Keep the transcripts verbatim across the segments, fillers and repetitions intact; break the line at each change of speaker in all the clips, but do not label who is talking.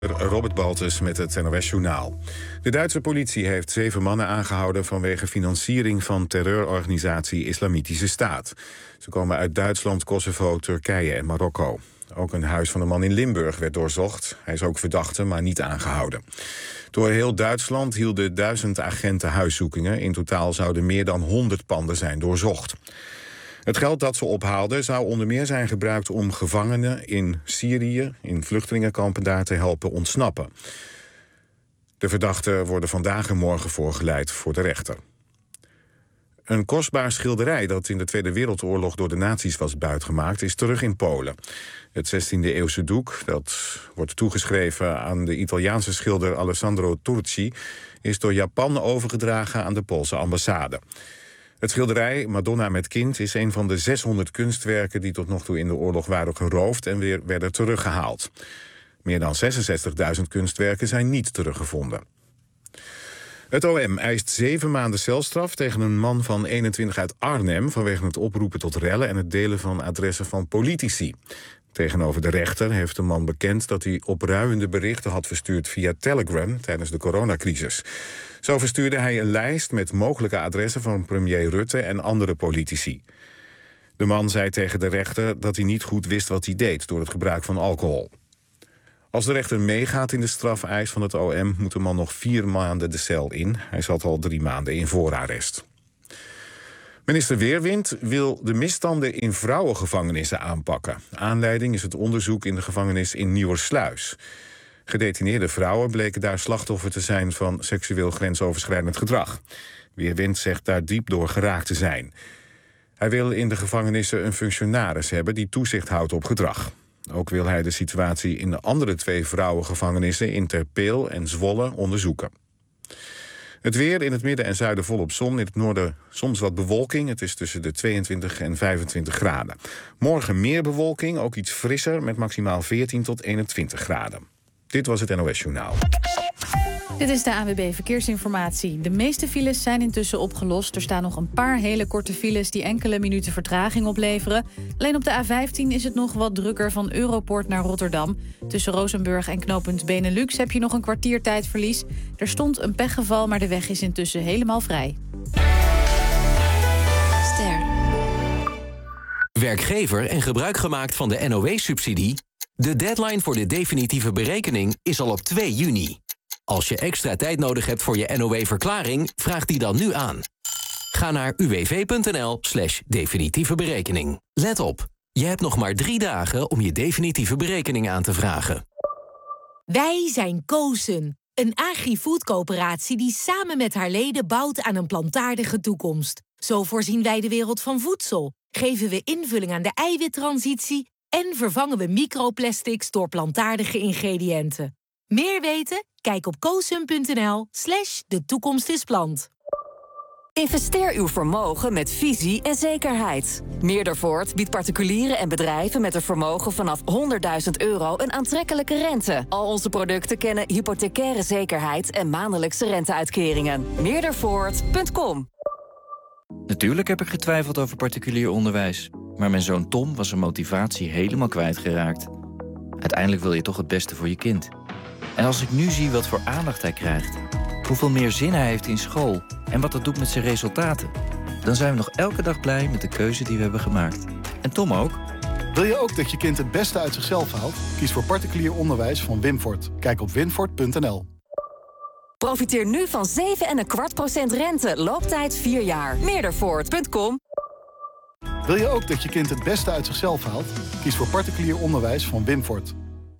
Robert Baltus met het N O S-journaal. De Duitse politie heeft zeven mannen aangehouden vanwege financiering van terreurorganisatie Islamitische Staat. Ze komen uit Duitsland, Kosovo, Turkije en Marokko. Ook een huis van een man in Limburg werd doorzocht. Hij is ook verdachte, maar niet aangehouden. Door heel Duitsland hielden duizend agenten huiszoekingen. In totaal zouden meer dan honderd panden zijn doorzocht. Het geld dat ze ophaalden zou onder meer zijn gebruikt om gevangenen in Syrië, in vluchtelingenkampen daar te helpen ontsnappen. De verdachten worden vandaag en morgen voorgeleid voor de rechter. Een kostbaar schilderij dat in de Tweede Wereldoorlog door de nazi's was buitgemaakt, is terug in Polen. Het zestiende eeuwse doek, dat wordt toegeschreven aan de Italiaanse schilder Alessandro Turci, is door Japan overgedragen aan de Poolse ambassade. Het schilderij Madonna met kind is een van de zeshonderd kunstwerken die tot nog toe in de oorlog waren geroofd en weer werden teruggehaald. Meer dan zesenzestigduizend kunstwerken zijn niet teruggevonden. Het O M eist zeven maanden celstraf tegen een man van eenentwintig uit Arnhem vanwege het oproepen tot rellen en het delen van adressen van politici. Tegenover de rechter heeft de man bekend dat hij opruiende berichten had verstuurd via Telegram tijdens de coronacrisis. Zo verstuurde hij een lijst met mogelijke adressen van premier Rutte en andere politici. De man zei tegen de rechter dat hij niet goed wist wat hij deed door het gebruik van alcohol. Als de rechter meegaat in de strafeis van het O M moet de man nog vier maanden de cel in. Hij zat al drie maanden in voorarrest. Minister Weerwind wil de misstanden in vrouwengevangenissen aanpakken. Aanleiding is het onderzoek in de gevangenis in Nieuwersluis. Gedetineerde vrouwen bleken daar slachtoffer te zijn van seksueel grensoverschrijdend gedrag. Weerwind zegt daar diep door geraakt te zijn. Hij wil in de gevangenissen een functionaris hebben die toezicht houdt op gedrag. Ook wil hij de situatie in de andere twee vrouwengevangenissen in Ter Peel en Zwolle onderzoeken. Het weer in het midden en zuiden volop zon. In het noorden soms wat bewolking. Het is tussen de tweeëntwintig en vijfentwintig graden. Morgen meer bewolking, ook iets frisser met maximaal veertien tot eenentwintig graden. Dit was het N O S-journaal.
Dit is de A N W B Verkeersinformatie. De meeste files zijn intussen opgelost. Er staan nog een paar hele korte files die enkele minuten vertraging opleveren. Alleen op de A vijftien is het nog wat drukker van Europoort naar Rotterdam. Tussen Rozenburg en knooppunt Benelux heb je nog een kwartier tijdverlies. Er stond een pechgeval, maar de weg is intussen helemaal vrij.
Ster. Werkgever en gebruik gemaakt van de N O W-subsidie? De deadline voor de definitieve berekening is al op twee juni. Als je extra tijd nodig hebt voor je N O W-verklaring, vraag die dan nu aan. Ga naar uwv.nl slash definitieve berekening. Let op, je hebt nog maar drie dagen om je definitieve berekening aan te vragen.
Wij zijn Kozen, een agri-food-coöperatie die samen met haar leden bouwt aan een plantaardige toekomst. Zo voorzien wij de wereld van voedsel, geven we invulling aan de eiwittransitie en vervangen we microplastics door plantaardige ingrediënten. Meer weten? Kijk op koosum.nl slash de toekomst is plant.
Investeer uw vermogen met visie en zekerheid. Meerdervoort biedt particulieren en bedrijven met een vermogen vanaf honderdduizend euro een aantrekkelijke rente. Al onze producten kennen hypothecaire zekerheid en maandelijkse renteuitkeringen. meerdervoort punt com.
Natuurlijk heb ik getwijfeld over particulier onderwijs. Maar mijn zoon Tom was zijn motivatie helemaal kwijtgeraakt. Uiteindelijk wil je toch het beste voor je kind. En als ik nu zie wat voor aandacht hij krijgt, hoeveel meer zin hij heeft in school en wat dat doet met zijn resultaten, dan zijn we nog elke dag blij met de keuze die we hebben gemaakt. En Tom ook.
Wil je ook dat je kind het beste uit zichzelf haalt? Kies voor particulier onderwijs van Winfort. Kijk op winfort punt n l.
Profiteer nu van zeven komma vijf procent rente. Looptijd vier jaar. meerdervoort punt com.
Wil je ook dat je kind het beste uit zichzelf haalt? Kies voor particulier onderwijs van Winfort.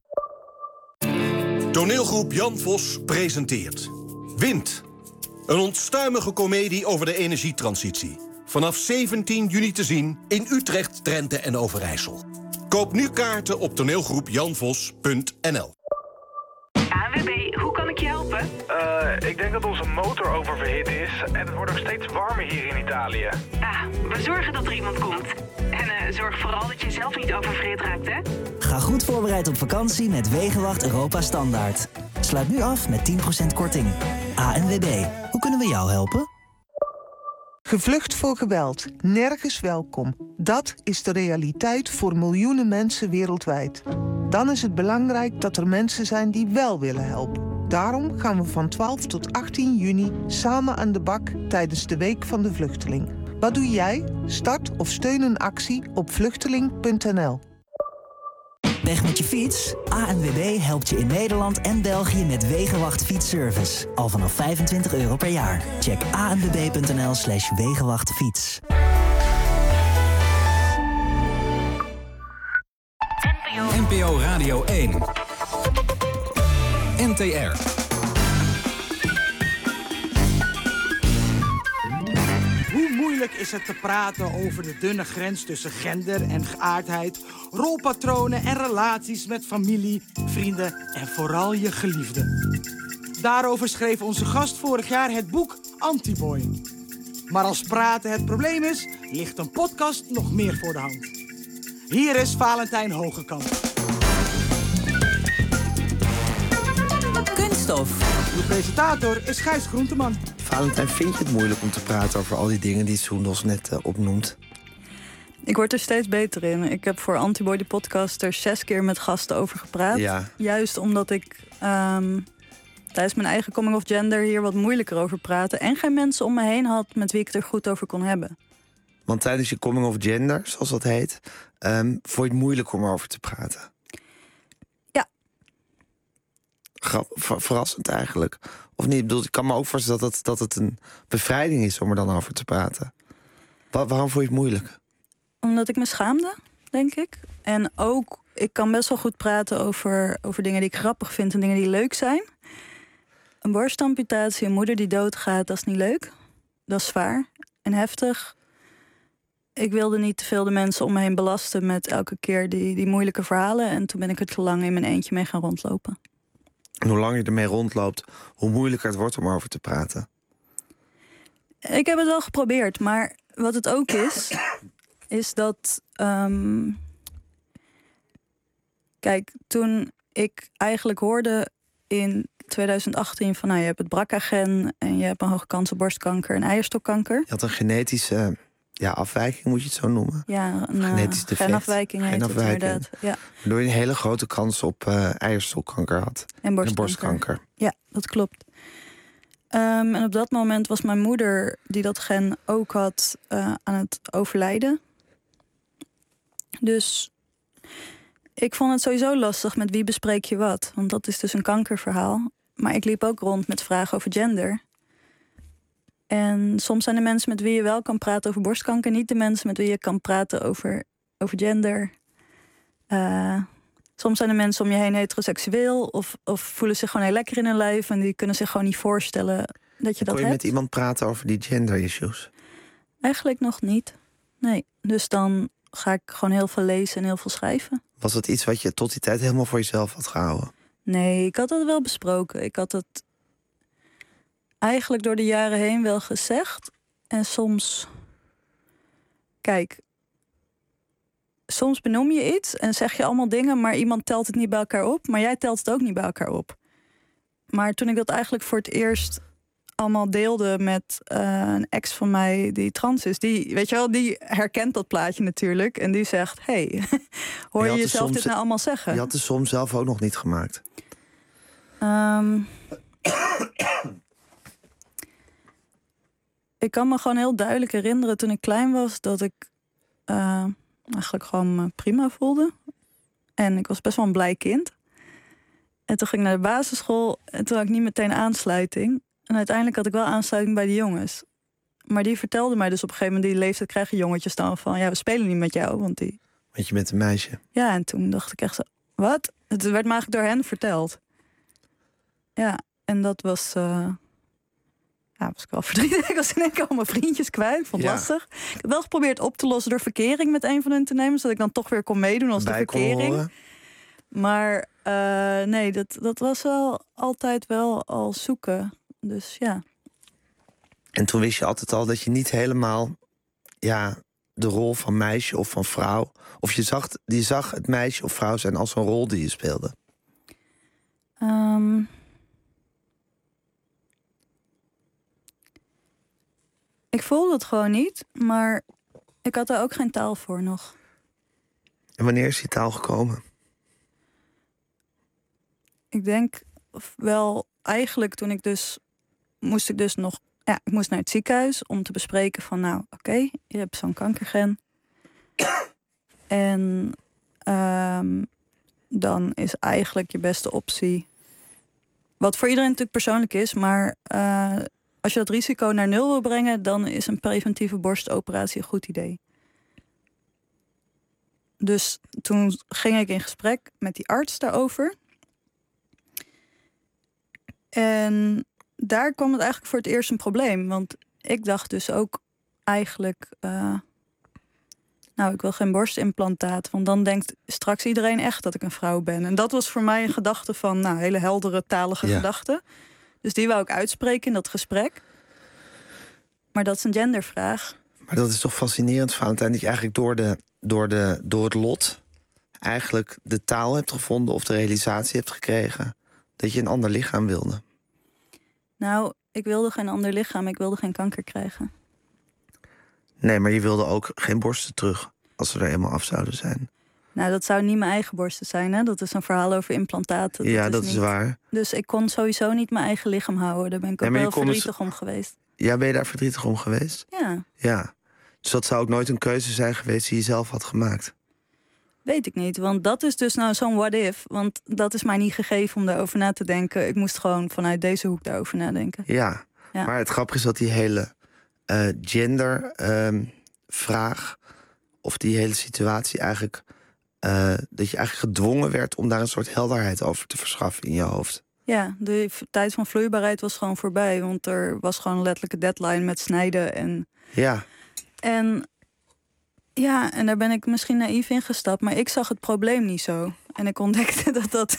Toneelgroep Jan Vos presenteert Wind. Een onstuimige komedie over de energietransitie. Vanaf zeventien juni te zien in Utrecht, Drenthe en Overijssel. Koop nu kaarten op toneelgroep jan vos punt n l.
A N W B, hoe kan ik je helpen?
Uh, ik denk dat onze motor oververhit is en het wordt ook steeds warmer hier in Italië.
Ah, we zorgen dat er iemand komt. En uh, zorg vooral dat je zelf niet oververhit raakt, hè?
Ga goed voorbereid op vakantie met Wegenwacht Europa Standaard. Sluit nu af met tien procent korting. A N W B, hoe kunnen we jou helpen?
Gevlucht voor geweld, nergens welkom. Dat is de realiteit voor miljoenen mensen wereldwijd. Dan is het belangrijk dat er mensen zijn die wel willen helpen. Daarom gaan we van twaalf tot achttien juni samen aan de bak tijdens de Week van de Vluchteling. Wat doe jij? Start of steun een actie op vluchteling punt n l.
Weg met je fiets? A N W B helpt je in Nederland en België met Wegenwacht Fietsservice. Al vanaf vijfentwintig euro per jaar. Check a n w b punt n l slash wegenwachtfiets.
N P O Radio één. N T R.
Hoe moeilijk is het te praten over de dunne grens tussen gender en geaardheid, rolpatronen en relaties met familie, vrienden en vooral je geliefde. Daarover schreef onze gast vorig jaar het boek Antiboy. Maar als praten het probleem is, ligt een podcast nog meer voor de hand. Hier is Valentijn Hogekamp.
Kunststof.
De presentator is Gijs Groenteman.
Valentijn, vind je het moeilijk om te praten over al die dingen die Soendos net uh, opnoemt?
Ik word er steeds beter in. Ik heb voor Antiboy de podcast er zes keer met gasten over gepraat.
Ja.
Juist omdat ik um, tijdens mijn eigen coming of gender hier wat moeilijker over praatte. En geen mensen om me heen had met wie ik het er goed over kon hebben.
Want tijdens je coming of gender, zoals dat heet, um, vond je het moeilijk om erover te praten?
Ja.
Grap, ver, verrassend eigenlijk. Of niet? Ik bedoel, ik kan me ook voorstellen dat het, dat het een bevrijding is om er dan over te praten. Wa- waarom vond je het moeilijk?
Omdat ik me schaamde, denk ik. En ook, ik kan best wel goed praten over, over dingen die ik grappig vind en dingen die leuk zijn. Een borstamputatie, een moeder die doodgaat, dat is niet leuk. Dat is zwaar en heftig. Ik wilde niet te veel de mensen om me heen belasten met elke keer die, die moeilijke verhalen. En toen ben ik er te lang in mijn eentje mee gaan rondlopen.
En hoe langer je ermee rondloopt, hoe moeilijker het wordt om erover te praten.
Ik heb het wel geprobeerd, maar wat het ook is, is dat... Um, kijk, toen ik eigenlijk hoorde in twintig achttien van... nou, je hebt het B R C A-gen en je hebt een hoge kans op borstkanker en eierstokkanker.
Je had een genetische ja, afwijking, moet je het zo noemen?
Ja, een
genetisch defect.
genafwijking heet het inderdaad. Ja.
Waardoor je een hele grote kans op uh, eierstokkanker had.
En borstkanker.
En borstkanker.
Ja, dat klopt. Um, en op dat moment was mijn moeder, die dat gen ook had, uh, aan het overlijden. Dus ik vond het sowieso lastig met wie bespreek je wat. Want dat is dus een kankerverhaal. Maar ik liep ook rond met vragen over gender. En soms zijn de mensen met wie je wel kan praten over borstkanker niet de mensen met wie je kan praten over, over gender. Uh, soms zijn de mensen om je heen heteroseksueel of, of voelen zich gewoon heel lekker in hun lijf en die kunnen zich gewoon niet voorstellen dat je dat hebt.
Kon je met iemand praten over die gender issues?
Eigenlijk nog niet. Nee, dus dan ga ik gewoon heel veel lezen en heel veel schrijven.
Was dat iets wat je tot die tijd helemaal voor jezelf had gehouden?
Nee, ik had het wel besproken. Ik had het eigenlijk door de jaren heen wel gezegd. En soms... Kijk, soms benoem je iets en zeg je allemaal dingen, maar iemand telt het niet bij elkaar op. Maar jij telt het ook niet bij elkaar op. Maar toen ik dat eigenlijk voor het eerst allemaal deelde met uh, een ex van mij die trans is, die, weet je wel, die herkent dat plaatje natuurlijk. En die zegt, hey, hoor je, je jezelf soms, dit nou allemaal zeggen?
Je had de som zelf ook nog niet gemaakt.
Um, ik kan me gewoon heel duidelijk herinneren toen ik klein was dat ik uh, eigenlijk gewoon me prima voelde. En ik was best wel een blij kind. En toen ging ik naar de basisschool en toen had ik niet meteen aansluiting. En uiteindelijk had ik wel aansluiting bij de jongens. Maar die vertelde mij dus op een gegeven moment, die leeftijd krijgen jongetjes dan van, ja, we spelen niet met jou, want die...
Want je bent een meisje.
Ja, en toen dacht ik echt zo, wat? Het werd me eigenlijk door hen verteld. Ja, en dat was... Uh... Ja, was ik wel verdrietig. Ik was in één keer al mijn vriendjes kwijt. Ik vond het ja. lastig. Ik heb wel geprobeerd op te lossen door verkering met een van hun te nemen, zodat ik dan toch weer kon meedoen als Bij de verkering. Maar uh, nee, dat, dat was wel altijd wel al zoeken. Dus ja.
En toen wist je altijd al dat je niet helemaal ja, de rol van meisje of van vrouw, of je zag, je zag het meisje of vrouw zijn als een rol die je speelde?
Um, ik voelde het gewoon niet, maar ik had er ook geen taal voor nog.
En wanneer is die taal gekomen?
ik denk wel eigenlijk toen ik dus... moest ik dus nog... Ja, ik moest naar het ziekenhuis om te bespreken van... nou, oké, okay, je hebt zo'n kankergen. En um, dan is eigenlijk je beste optie... wat voor iedereen natuurlijk persoonlijk is... maar uh, als je dat risico naar nul wil brengen... dan is een preventieve borstoperatie een goed idee. Dus toen ging ik in gesprek met die arts daarover. En daar kwam het eigenlijk voor het eerst een probleem. Want ik dacht dus ook eigenlijk... Uh, nou, ik wil geen borstimplantaat. Want dan denkt straks iedereen echt dat ik een vrouw ben. En dat was voor mij een gedachte van... nou, hele heldere, talige ja. gedachte. Dus die wou ik uitspreken in dat gesprek. Maar dat is een gendervraag.
Maar dat is toch fascinerend, Valentijn... dat je eigenlijk door, de, door, de, door het lot... eigenlijk de taal hebt gevonden of de realisatie hebt gekregen... dat je een ander lichaam wilde.
Nou, ik wilde geen ander lichaam. Ik wilde geen kanker krijgen.
Nee, maar je wilde ook geen borsten terug... als ze er eenmaal af zouden zijn.
Nou, dat zou niet mijn eigen borsten zijn, hè? Dat is een verhaal over implantaten.
Ja,
dat,
dat
is,
is
niet...
waar.
Dus ik kon sowieso niet mijn eigen lichaam houden. Daar ben ik ook
nee,
wel verdrietig
dus...
om geweest.
Ja, ben je daar verdrietig om geweest?
Ja.
Ja. Dus dat zou ook nooit een keuze zijn geweest die je zelf had gemaakt?
Weet ik niet, want dat is dus nou zo'n what if. Want dat is mij niet gegeven om daarover na te denken. Ik moest gewoon vanuit deze hoek daarover nadenken.
Ja, ja. Maar het grappige is dat die hele uh, gendervraag... Um, of die hele situatie eigenlijk... Uh, dat je eigenlijk gedwongen werd om daar een soort helderheid over te verschaffen in je hoofd.
Ja, de tijd van vloeibaarheid was gewoon voorbij. Want er was gewoon letterlijk een deadline met snijden. En,
ja.
En, ja, en daar ben ik misschien naïef in gestapt. Maar ik zag het probleem niet zo. En ik ontdekte dat dat...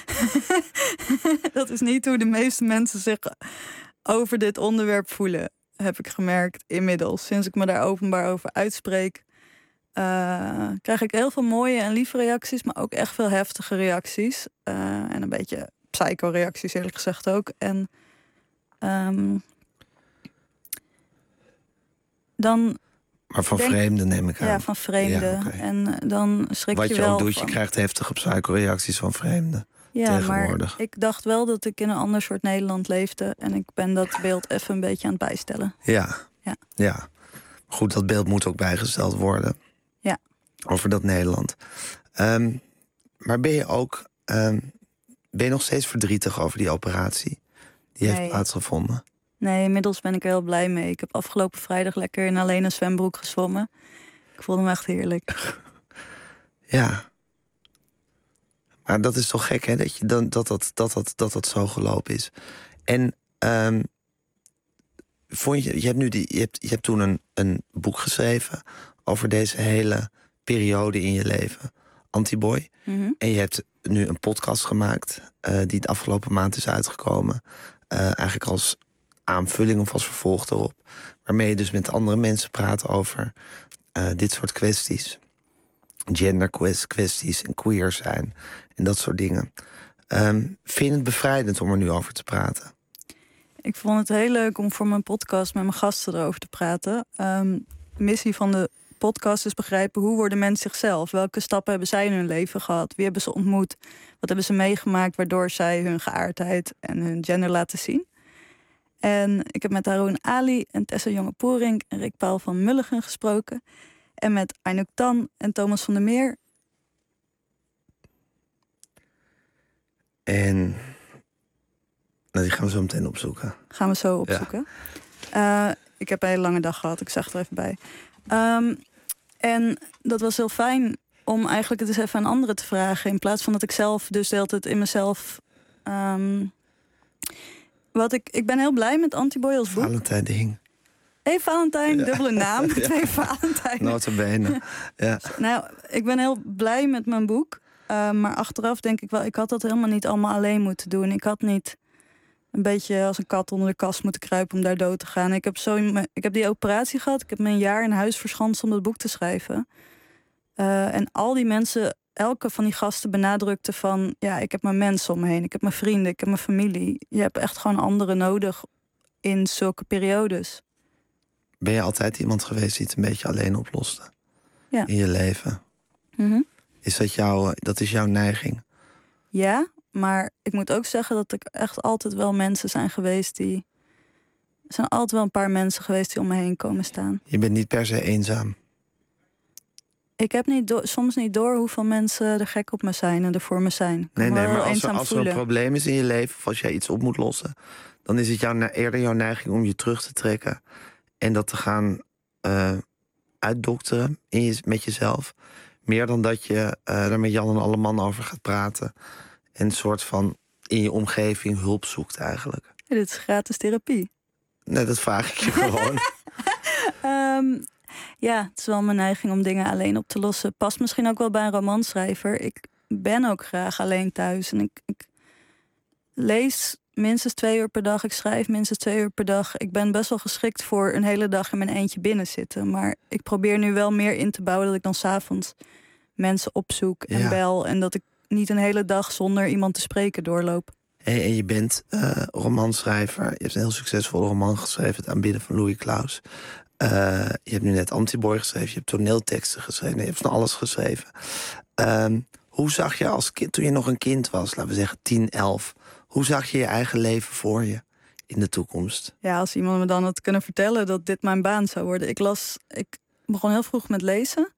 dat is niet hoe de meeste mensen zich over dit onderwerp voelen. Heb ik gemerkt inmiddels. Sinds ik me daar openbaar over uitspreek... Uh, krijg ik heel veel mooie en lieve reacties... maar ook echt veel heftige reacties. Uh, en een beetje psycho-reacties eerlijk gezegd ook. En um, dan...
Maar van
denk,
vreemden neem ik aan.
Ja, van vreemden. Ja, okay. En dan schrik
Wat
je,
je
wel
ook doet,
van...
je krijgt heftige psycho-reacties van vreemden.
Ja, maar ik dacht wel dat ik in een ander soort Nederland leefde... en ik ben dat beeld even een beetje aan het bijstellen.
Ja,
ja.
ja. Goed, dat beeld moet ook bijgesteld worden.
Ja.
Over dat Nederland. Um, maar ben je ook... Um, ben je nog steeds verdrietig over die operatie? Die
nee.
heeft plaatsgevonden?
Nee, inmiddels ben ik er heel blij mee. Ik heb afgelopen vrijdag lekker in alleen een zwembroek gezwommen. Ik vond hem echt heerlijk.
Ja. Maar dat is toch gek, hè? Dat je dan, dat, dat, dat, dat, dat dat zo gelopen is. En... Um, Vond je, je hebt nu die, je hebt, je hebt toen een, een boek geschreven over deze hele periode in je leven, Antiboy.
Mm-hmm.
En je hebt nu een podcast gemaakt uh, die de afgelopen maand is uitgekomen. Uh, eigenlijk als aanvulling of als vervolg erop. Waarmee je dus met andere mensen praat over uh, dit soort kwesties. Gender kwesties en queer zijn en dat soort dingen. Um, vind je het bevrijdend om er nu over te praten?
Ik vond het heel leuk om voor mijn podcast met mijn gasten erover te praten. Um, de missie van de podcast is begrijpen hoe worden mensen zichzelf? Welke stappen hebben zij in hun leven gehad? Wie hebben ze ontmoet? Wat hebben ze meegemaakt waardoor zij hun geaardheid en hun gender laten zien? En ik heb met Haroon Ali en Tessa Jonge-Poering en Rick Paul van Mulligen gesproken. En met Anouk Tan en Thomas van der Meer.
En... Nou, die gaan we zo meteen opzoeken.
Gaan we zo opzoeken. Ja. Uh, ik heb een hele lange dag gehad, ik zeg het er even bij. Um, en dat was heel fijn om eigenlijk het eens even aan anderen te vragen... in plaats van dat ik zelf dus de hele tijd in mezelf... Um, wat ik, ik ben heel blij met Antiboy als boek.
Valentijn de Hing.
Hé, hey, Valentijn, ja. Dubbele naam, ja. Twee Valentijnen.
Nota bene, ja.
Nou, ik ben heel blij met mijn boek. Uh, maar achteraf denk ik wel, ik had dat helemaal niet allemaal alleen moeten doen. Ik had niet... een beetje als een kat onder de kast moeten kruipen om daar dood te gaan. Ik heb, zo, ik heb die operatie gehad. Ik heb me een jaar in huis verschanst om dat boek te schrijven. Uh, en al die mensen, elke van die gasten benadrukte van... ja, ik heb mijn mensen om me heen. Ik heb mijn vrienden, ik heb mijn familie. Je hebt echt gewoon anderen nodig in zulke periodes.
Ben je altijd iemand geweest die het een beetje alleen oploste?
Ja.
In je leven?
Mm-hmm.
Is dat, jouw, dat is jouw neiging?
Ja, Maar ik moet ook zeggen dat ik echt altijd wel mensen zijn geweest die... Er zijn altijd wel een paar mensen geweest die om me heen komen staan.
Je bent niet per se eenzaam.
Ik heb niet do- soms niet door hoeveel mensen er gek op me zijn en er voor me zijn. Ik
Nee,
kan
nee,
me
maar
wel
als er,
eenzaam
als er een
voelen.
probleem is in je leven... of als jij iets op moet lossen... dan is het jouw, ne- eerder jouw neiging om je terug te trekken... en dat te gaan uh, uitdokteren in je, met jezelf. Meer dan dat je uh, daar met Jan en alle mannen over gaat praten... en een soort van in je omgeving hulp zoekt eigenlijk.
Ja, dit is gratis therapie.
Nee, dat vraag ik je gewoon.
um, ja, het is wel mijn neiging om dingen alleen op te lossen. Past misschien ook wel bij een romanschrijver. Ik ben ook graag alleen thuis. En ik, ik lees minstens twee uur per dag. Ik schrijf minstens twee uur per dag. Ik ben best wel geschikt voor een hele dag in mijn eentje binnen zitten. Maar ik probeer nu wel meer in te bouwen... dat ik dan 's avonds mensen opzoek en
Ja.
bel... en dat ik niet een hele dag zonder iemand te spreken doorloop.
Hey, en je bent uh, romanschrijver. Je hebt een heel succesvolle roman geschreven... Het aanbidden van Louis Claus. Uh, je hebt nu net Antiboy geschreven. Je hebt toneelteksten geschreven. Je hebt van alles geschreven. Um, hoe zag je als kind, toen je nog een kind was... laten we zeggen tien, elf... hoe zag je je eigen leven voor je in de toekomst?
Ja, als iemand me dan had kunnen vertellen dat dit mijn baan zou worden. Ik las, ik begon heel vroeg met lezen.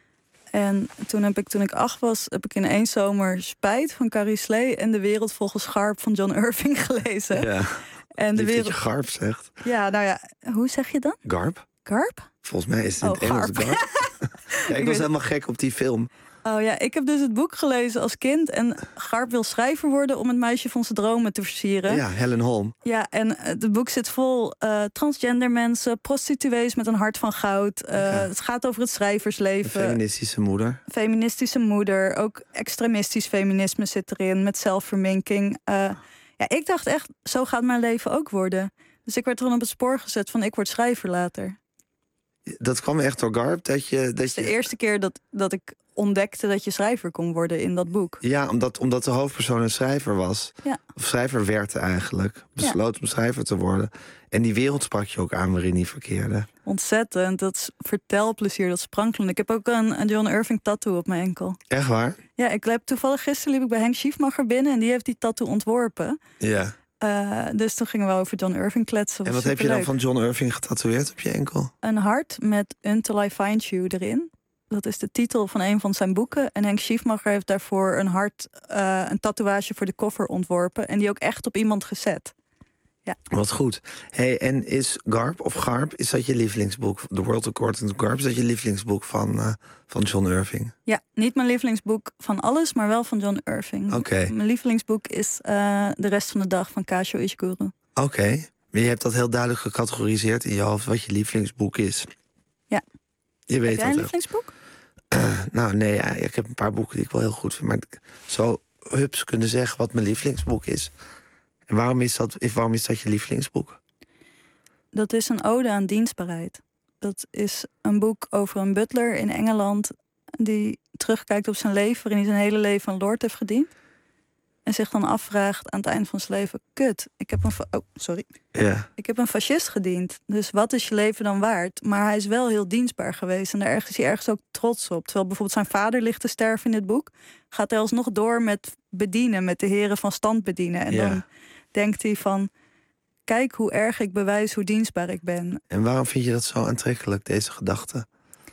En toen heb ik, toen ik acht was, heb ik in één zomer Spijt van Carrie Slee en De Wereld volgens Garp van John Irving gelezen.
Ja,
en de
wereld... dat je
wereld...
Garp zegt.
Ja, nou ja, hoe zeg je dan?
Garp.
Garp?
Volgens mij is het in
oh,
het Engels
Garp.
Garp. Ja, ik, ik was weet... helemaal gek op die film.
Oh ja, ik heb dus het boek gelezen als kind. En Garp wil schrijver worden om het meisje van zijn dromen te versieren.
Ja, Helen Holm.
Ja, en het boek zit vol uh, transgender mensen, prostituees met een hart van goud. Uh, ja. Het gaat over het schrijversleven.
Een feministische moeder.
Feministische moeder. Ook extremistisch feminisme zit erin, met zelfverminking. Uh, ja, ik dacht echt, zo gaat mijn leven ook worden. Dus ik werd gewoon op het spoor gezet van ik word schrijver later.
Dat kwam echt door Garp? Dat je, dat
het is
je...
de eerste keer dat, dat ik ontdekte dat je schrijver kon worden in dat boek.
Ja, omdat, omdat de hoofdpersoon een schrijver was.
Ja.
Of schrijver werd eigenlijk. Besloot ja. om schrijver te worden. En die wereld sprak je ook aan waarin die verkeerde.
Ontzettend. Dat is vertelplezier, dat sprankelend. Ik heb ook een, een John Irving tattoo op mijn enkel.
Echt waar?
Ja, ik heb toevallig gisteren liep ik bij Henk Schiefmacher binnen... en die heeft die tattoo ontworpen.
Ja.
Uh, dus toen gingen we over John Irving kletsen.
En wat heb je dan van John Irving getatoeëerd op je enkel?
Een hart met Until I Find You erin. Dat is de titel van een van zijn boeken. En Henk Schiefmacher heeft daarvoor een hart, uh, een tatoeage voor de koffer ontworpen. En die ook echt op iemand gezet. Ja.
Wat goed. Hey, en is Garp of Garp, is dat je lievelingsboek? The World According to Garp, is dat je lievelingsboek van, uh, van John Irving?
Ja, niet mijn lievelingsboek van alles, maar wel van John Irving.
Oké. Okay.
Mijn lievelingsboek is uh, De Rest van de Dag van Kazuo Ishiguro.
Oké. Okay. Maar je hebt dat heel duidelijk gecategoriseerd in je hoofd wat je lievelingsboek is.
Ja.
Je weet
heb jij een
dat
lievelingsboek?
Uh, nou, nee, ja, ik heb een paar boeken die ik wel heel goed vind. Maar ik zou hups kunnen zeggen wat mijn lievelingsboek is. En waarom is dat, waarom is dat je lievelingsboek?
Dat is een ode aan dienstbaarheid. Dat is een boek over een butler in Engeland... die terugkijkt op zijn leven... waarin hij zijn hele leven een lord heeft gediend. En zich dan afvraagt aan het eind van zijn leven... kut, ik heb een, oh, sorry.
Ja.
Ik heb een fascist gediend. Dus wat is je leven dan waard? Maar hij is wel heel dienstbaar geweest. En daar is hij ergens ook trots op. Terwijl bijvoorbeeld zijn vader ligt te sterven in dit boek... gaat hij alsnog door met bedienen... met de heren van stand bedienen. En
ja.
dan denkt hij van... kijk hoe erg ik bewijs hoe dienstbaar ik ben.
En waarom vind je dat zo aantrekkelijk, deze gedachte?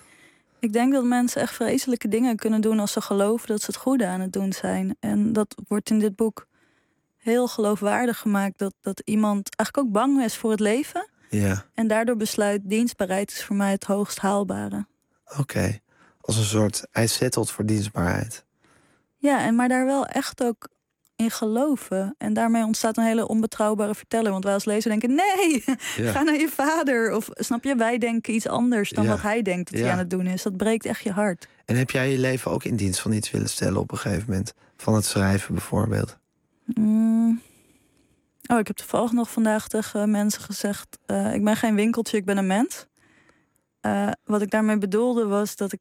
Ik denk dat mensen echt vreselijke dingen kunnen doen... als ze geloven dat ze het goede aan het doen zijn. En dat wordt in dit boek heel geloofwaardig gemaakt... dat, dat iemand eigenlijk ook bang is voor het leven...
Ja.
en daardoor besluit dienstbaarheid is voor mij het hoogst haalbare.
Oké, okay. Als een soort, hij settelt voor dienstbaarheid.
Ja, en maar daar wel echt ook in geloven. En daarmee ontstaat een hele onbetrouwbare verteller. Want wij als lezer denken, nee, ja. ga naar je vader. Of snap je, wij denken iets anders dan ja. wat hij denkt dat ja. hij aan het doen is. Dat breekt echt je hart.
En heb jij je leven ook in dienst van iets willen stellen op een gegeven moment? Van het schrijven bijvoorbeeld?
Mm. Oh, ik heb toevallig nog vandaag tegen mensen gezegd... Uh, ik ben geen winkeltje, ik ben een mens. Uh, wat ik daarmee bedoelde was dat ik...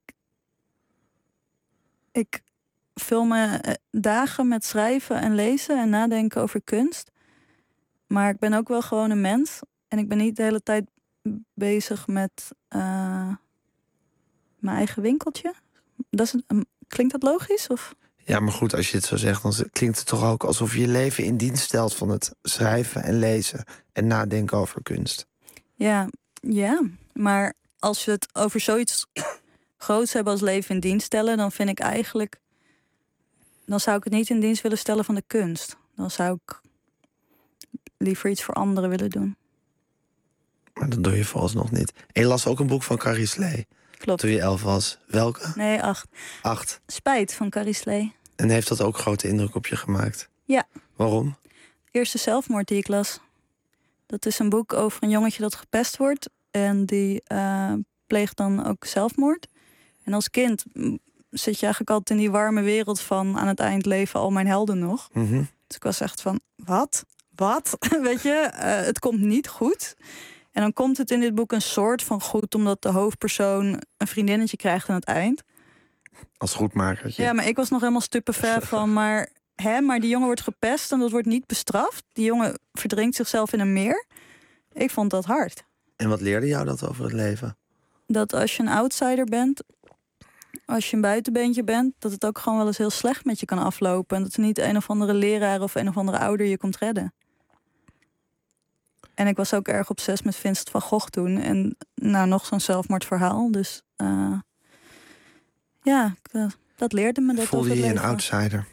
Ik vul mijn dagen met schrijven en lezen en nadenken over kunst. Maar ik ben ook wel gewoon een mens. En ik ben niet de hele tijd bezig met uh, mijn eigen winkeltje. Dat is een, klinkt dat logisch? Of?
Ja, maar goed, als je het zo zegt, dan klinkt het toch ook alsof je je leven in dienst stelt van het schrijven en lezen en nadenken over kunst.
Ja, ja, maar als we het over zoiets groots hebben als leven in dienst stellen, dan vind ik eigenlijk, dan zou ik het niet in dienst willen stellen van de kunst. Dan zou ik liever iets voor anderen willen doen.
Maar dat doe je vooralsnog niet. En je las ook een boek van Carrie Slee.
Klopt.
Toen je elf was. Welke?
Nee, acht.
Acht.
Spijt van Carrie Slee.
En heeft dat ook grote indruk op je gemaakt?
Ja.
Waarom?
Eerste zelfmoord die ik las. Dat is een boek over een jongetje dat gepest wordt. En die uh, pleegt dan ook zelfmoord. En als kind zit je eigenlijk altijd in die warme wereld van aan het eind leven al mijn helden nog.
Mm-hmm.
Dus ik was echt van, wat? Wat? Weet je, uh, het komt niet goed. En dan komt het in dit boek een soort van goed, omdat de hoofdpersoon een vriendinnetje krijgt aan het eind.
Als goedmakertje.
Ja, maar ik was nog helemaal stuppefair van, maar, hè, maar die jongen wordt gepest en dat wordt niet bestraft. Die jongen verdrinkt zichzelf in een meer. Ik vond dat hard.
En wat leerde jou dat over het leven?
Dat als je een outsider bent, als je een buitenbeentje bent, dat het ook gewoon wel eens heel slecht met je kan aflopen. En dat er niet een of andere leraar of een of andere ouder je komt redden. En ik was ook erg obsessief met Vincent van Gogh toen. En nou, nog zo'n zelfmoordverhaal. Dus uh, ja, uh, dat leerde me dat.
Voelde
over
je
het
je een
leven.
outsider?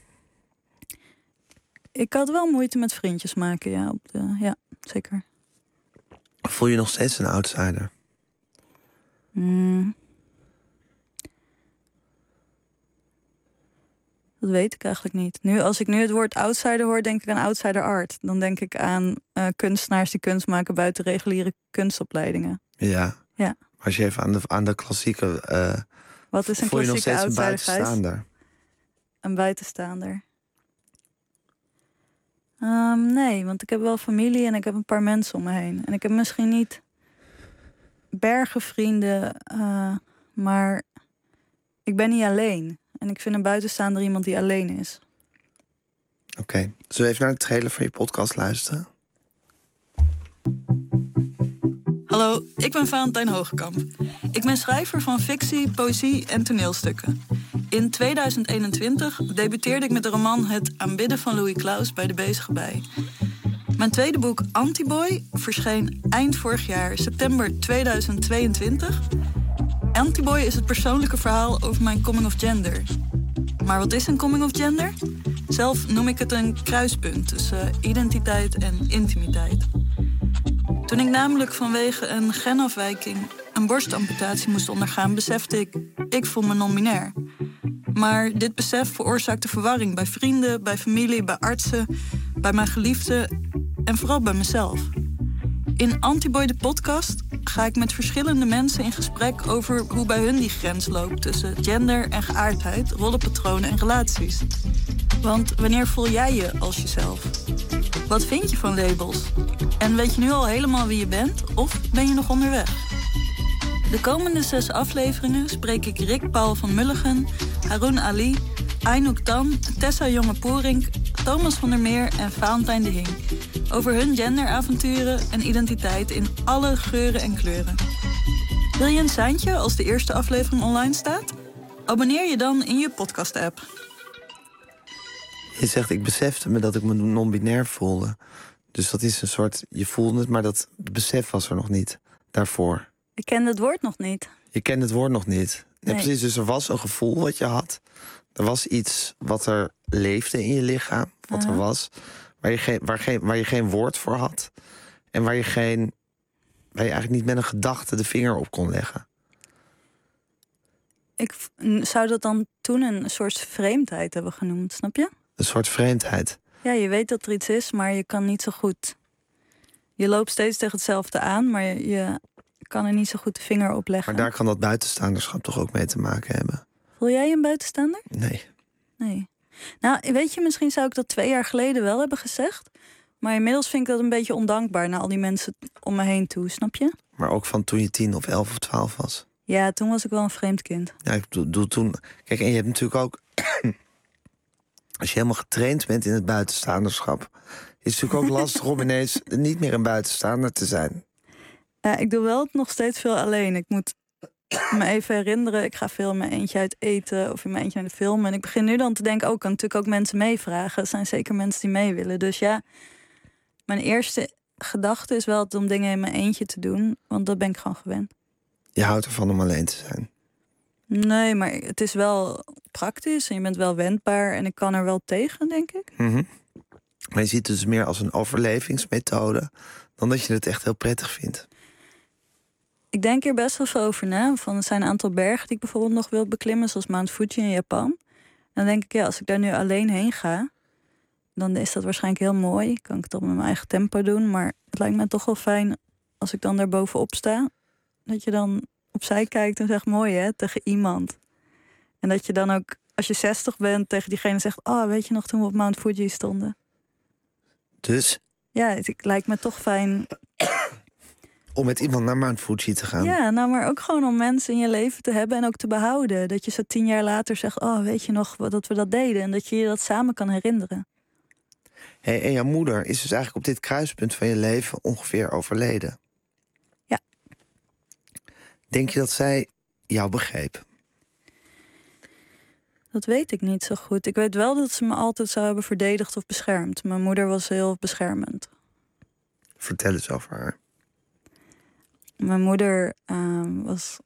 Ik had wel moeite met vriendjes maken, ja. Op de, ja, zeker.
Voel je nog steeds een outsider?
Mm. Dat weet ik eigenlijk niet. Nu, als ik nu het woord outsider hoor, denk ik aan outsider art. Dan denk ik aan uh, kunstenaars die kunst maken buiten reguliere kunstopleidingen.
Ja.
Ja.
Als je even aan de, aan de klassieke... Uh,
Wat is een
voel je nog
klassieke
steeds een
outsider,
buitenstaander?
Een buitenstaander. Um, nee, want ik heb wel familie en ik heb een paar mensen om me heen. En ik heb misschien niet bergen vrienden, uh, maar ik ben niet alleen. En ik vind een buitenstaander iemand die alleen is.
Oké. Okay. Zullen we even naar de trailer van je podcast luisteren?
Hallo, ik ben Valentijn Hogekamp. Ik ben schrijver van fictie, poëzie en toneelstukken. In tweeduizend eenentwintig debuteerde ik met de roman Het aanbidden van Louis Claus bij De Bezige Bij. Mijn tweede boek Antiboy verscheen eind vorig jaar, september tweeduizend tweeëntwintig. Antiboy is het persoonlijke verhaal over mijn coming of gender. Maar wat is een coming of gender? Zelf noem ik het een kruispunt tussen identiteit en intimiteit. Toen ik namelijk vanwege een genafwijking een borstamputatie moest ondergaan, besefte ik, ik voel me non-binair. Maar dit besef veroorzaakte verwarring bij vrienden, bij familie, bij artsen, bij mijn geliefden en vooral bij mezelf. In Antiboy de podcast ga ik met verschillende mensen in gesprek over hoe bij hun die grens loopt tussen gender en geaardheid, rollenpatronen en relaties. Want wanneer voel jij je als jezelf? Wat vind je van labels? En weet je nu al helemaal wie je bent of ben je nog onderweg? De komende zes afleveringen spreek ik Rick Paul van Mulligen, Haroun Ali, Aynouk Tan, Tessa Jonge-Poorink, Thomas van der Meer en Valentijn de Hing over hun genderavonturen en identiteit in alle geuren en kleuren. Wil je een seintje als de eerste aflevering online staat? Abonneer je dan in je podcast-app.
Je zegt, ik besefte me dat ik me non-binair voelde. Dus dat is een soort, je voelde het, maar dat besef was er nog niet daarvoor.
Ik ken het woord nog niet.
Je kent het woord nog niet. Nee,
Nee.
precies, dus er was een gevoel wat je had. Er was iets wat er leefde in je lichaam, wat
Uh-huh.
er was. Waar je, geen, waar, geen, waar je geen woord voor had. En waar je, geen, waar je eigenlijk niet met een gedachte de vinger op kon leggen.
Ik v- n- zou dat dan toen een soort vreemdheid hebben genoemd, snap je?
Een soort vreemdheid.
Ja, je weet dat er iets is, maar je kan niet zo goed. Je loopt steeds tegen hetzelfde aan, maar je, je kan er niet zo goed de vinger op leggen.
Maar daar kan dat buitenstaanderschap toch ook mee te maken hebben?
Voel jij je een buitenstaander?
Nee.
Nee. Nou, weet je, misschien zou ik dat twee jaar geleden wel hebben gezegd. Maar inmiddels vind ik dat een beetje ondankbaar naar al die mensen om me heen toe, snap je?
Maar ook van toen je tien of elf of twaalf was.
Ja, toen was ik wel een vreemd kind.
Ja, ik bedoel, bedoel toen... Kijk, en je hebt natuurlijk ook... Als je helemaal getraind bent in het buitenstaanderschap... is het natuurlijk ook lastig om ineens niet meer een buitenstaander te zijn.
Ja, ik doe wel nog steeds veel alleen. Ik moet me even herinneren. Ik ga veel in mijn eentje uit eten of in mijn eentje naar de film. En ik begin nu dan te denken, ook kan natuurlijk ook mensen meevragen. Er zijn zeker mensen die mee willen. Dus ja, mijn eerste gedachte is wel om dingen in mijn eentje te doen. Want dat ben ik gewoon gewend.
Je houdt ervan om alleen te zijn?
Nee, maar het is wel praktisch en je bent wel wendbaar. En ik kan er wel tegen, denk ik.
Mm-hmm. Maar je ziet het dus meer als een overlevingsmethode dan dat je het echt heel prettig vindt.
Ik denk hier best wel veel over na. Van, er zijn een aantal bergen die ik bijvoorbeeld nog wil beklimmen, zoals Mount Fuji in Japan. En dan denk ik, ja, als ik daar nu alleen heen ga, dan is dat waarschijnlijk heel mooi. Kan ik het op mijn eigen tempo doen. Maar het lijkt me toch wel fijn als ik dan daar bovenop sta, dat je dan opzij kijkt en zegt, mooi hè, tegen iemand. En dat je dan ook, als je zestig bent, tegen diegene zegt, oh, weet je nog toen we op Mount Fuji stonden?
Dus?
Ja, het, het lijkt me toch fijn
om met iemand naar Mount Fuji te gaan.
Ja, nou, maar ook gewoon om mensen in je leven te hebben en ook te behouden. Dat je zo tien jaar later zegt, oh, weet je nog dat we dat deden? En dat je je dat samen kan herinneren.
Hey, en jouw moeder is dus eigenlijk op dit kruispunt van je leven ongeveer overleden.
Ja.
Denk je dat zij jou begreep?
Dat weet ik niet zo goed. Ik weet wel dat ze me altijd zou hebben verdedigd of beschermd. Mijn moeder was heel beschermend.
Vertel eens over haar.
Mijn moeder uh, was...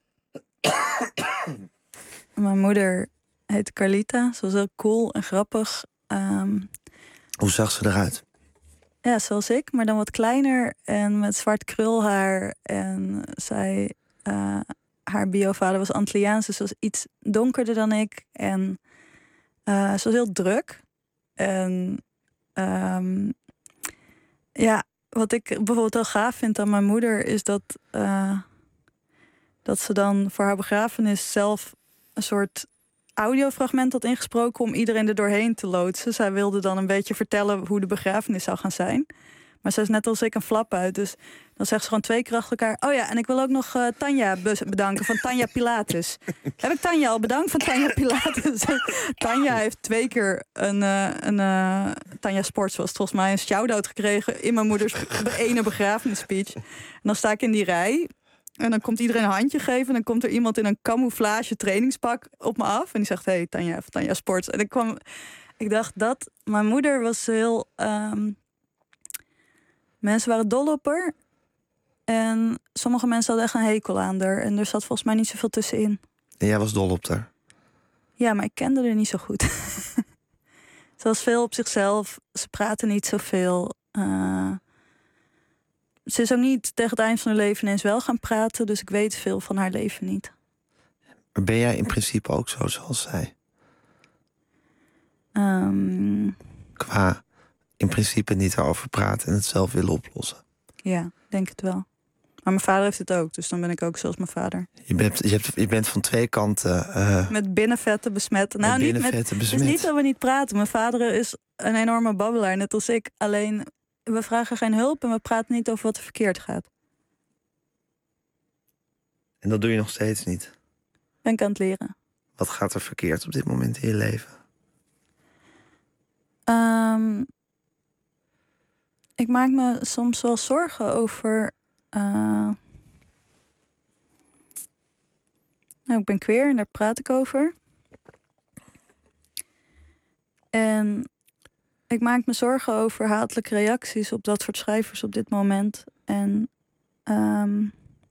Mijn moeder heet Carlita. Ze was heel cool en grappig. Um...
Hoe zag ze eruit?
Ja, zoals ik, maar dan wat kleiner en met zwart krulhaar. En zij... Uh, haar biovader was Antilliaans, dus ze was iets donkerder dan ik. En uh, ze was heel druk. En um, ja, wat ik bijvoorbeeld heel gaaf vind aan mijn moeder is dat, uh, dat ze dan voor haar begrafenis zelf een soort audiofragment had ingesproken om iedereen er doorheen te loodsen. Zij wilde dan een beetje vertellen hoe de begrafenis zou gaan zijn. Maar ze is net als ik een flap uit. Dus dan zegt ze gewoon twee keer achter elkaar. Oh ja, en ik wil ook nog uh, Tanja bedanken van Tanja Pilatus. Heb ik Tanja al bedankt van Tanja Pilatus? Tanja heeft twee keer een... Uh, een uh, Tanja Sports was volgens mij een shout-out gekregen in mijn moeders ene begrafenisspeech. En dan sta ik in die rij. En dan komt iedereen een handje geven. En dan komt er iemand in een camouflage trainingspak op me af. En die zegt, hey, Tanja van Tanja Sports. En ik kwam... Ik dacht dat... Mijn moeder was heel... Um, Mensen waren dol op haar. En sommige mensen hadden echt een hekel aan haar. En er zat volgens mij niet zoveel tussenin.
En jij was dol op haar?
Ja, maar ik kende haar niet zo goed. Ze was veel op zichzelf. Ze praatte niet zoveel. Uh, ze is ook niet tegen het eind van haar leven ineens wel gaan praten. Dus ik weet veel van haar leven niet.
Maar ben jij in principe ook zo zoals zij?
Um,
Qua... in principe niet erover praten en het zelf willen oplossen.
Ja, denk het wel. Maar mijn vader heeft het ook, dus dan ben ik ook zoals mijn vader.
Je bent, je hebt, je bent van twee kanten... Uh,
met binnenvetten besmet. Nou,
met
niet
binnenvetten
met,
besmet.
Het is niet dat we niet praten. Mijn vader is een enorme babbelaar, net als ik. Alleen, we vragen geen hulp en we praten niet over wat er verkeerd gaat.
En dat doe je nog steeds niet?
Ben ik aan het leren.
Wat gaat er verkeerd op dit moment in je leven?
Um, ik maak me soms wel zorgen over... Uh... Nou, ik ben queer en daar praat ik over. En ik maak me zorgen over hatelijke reacties op dat soort schrijvers op dit moment. En um...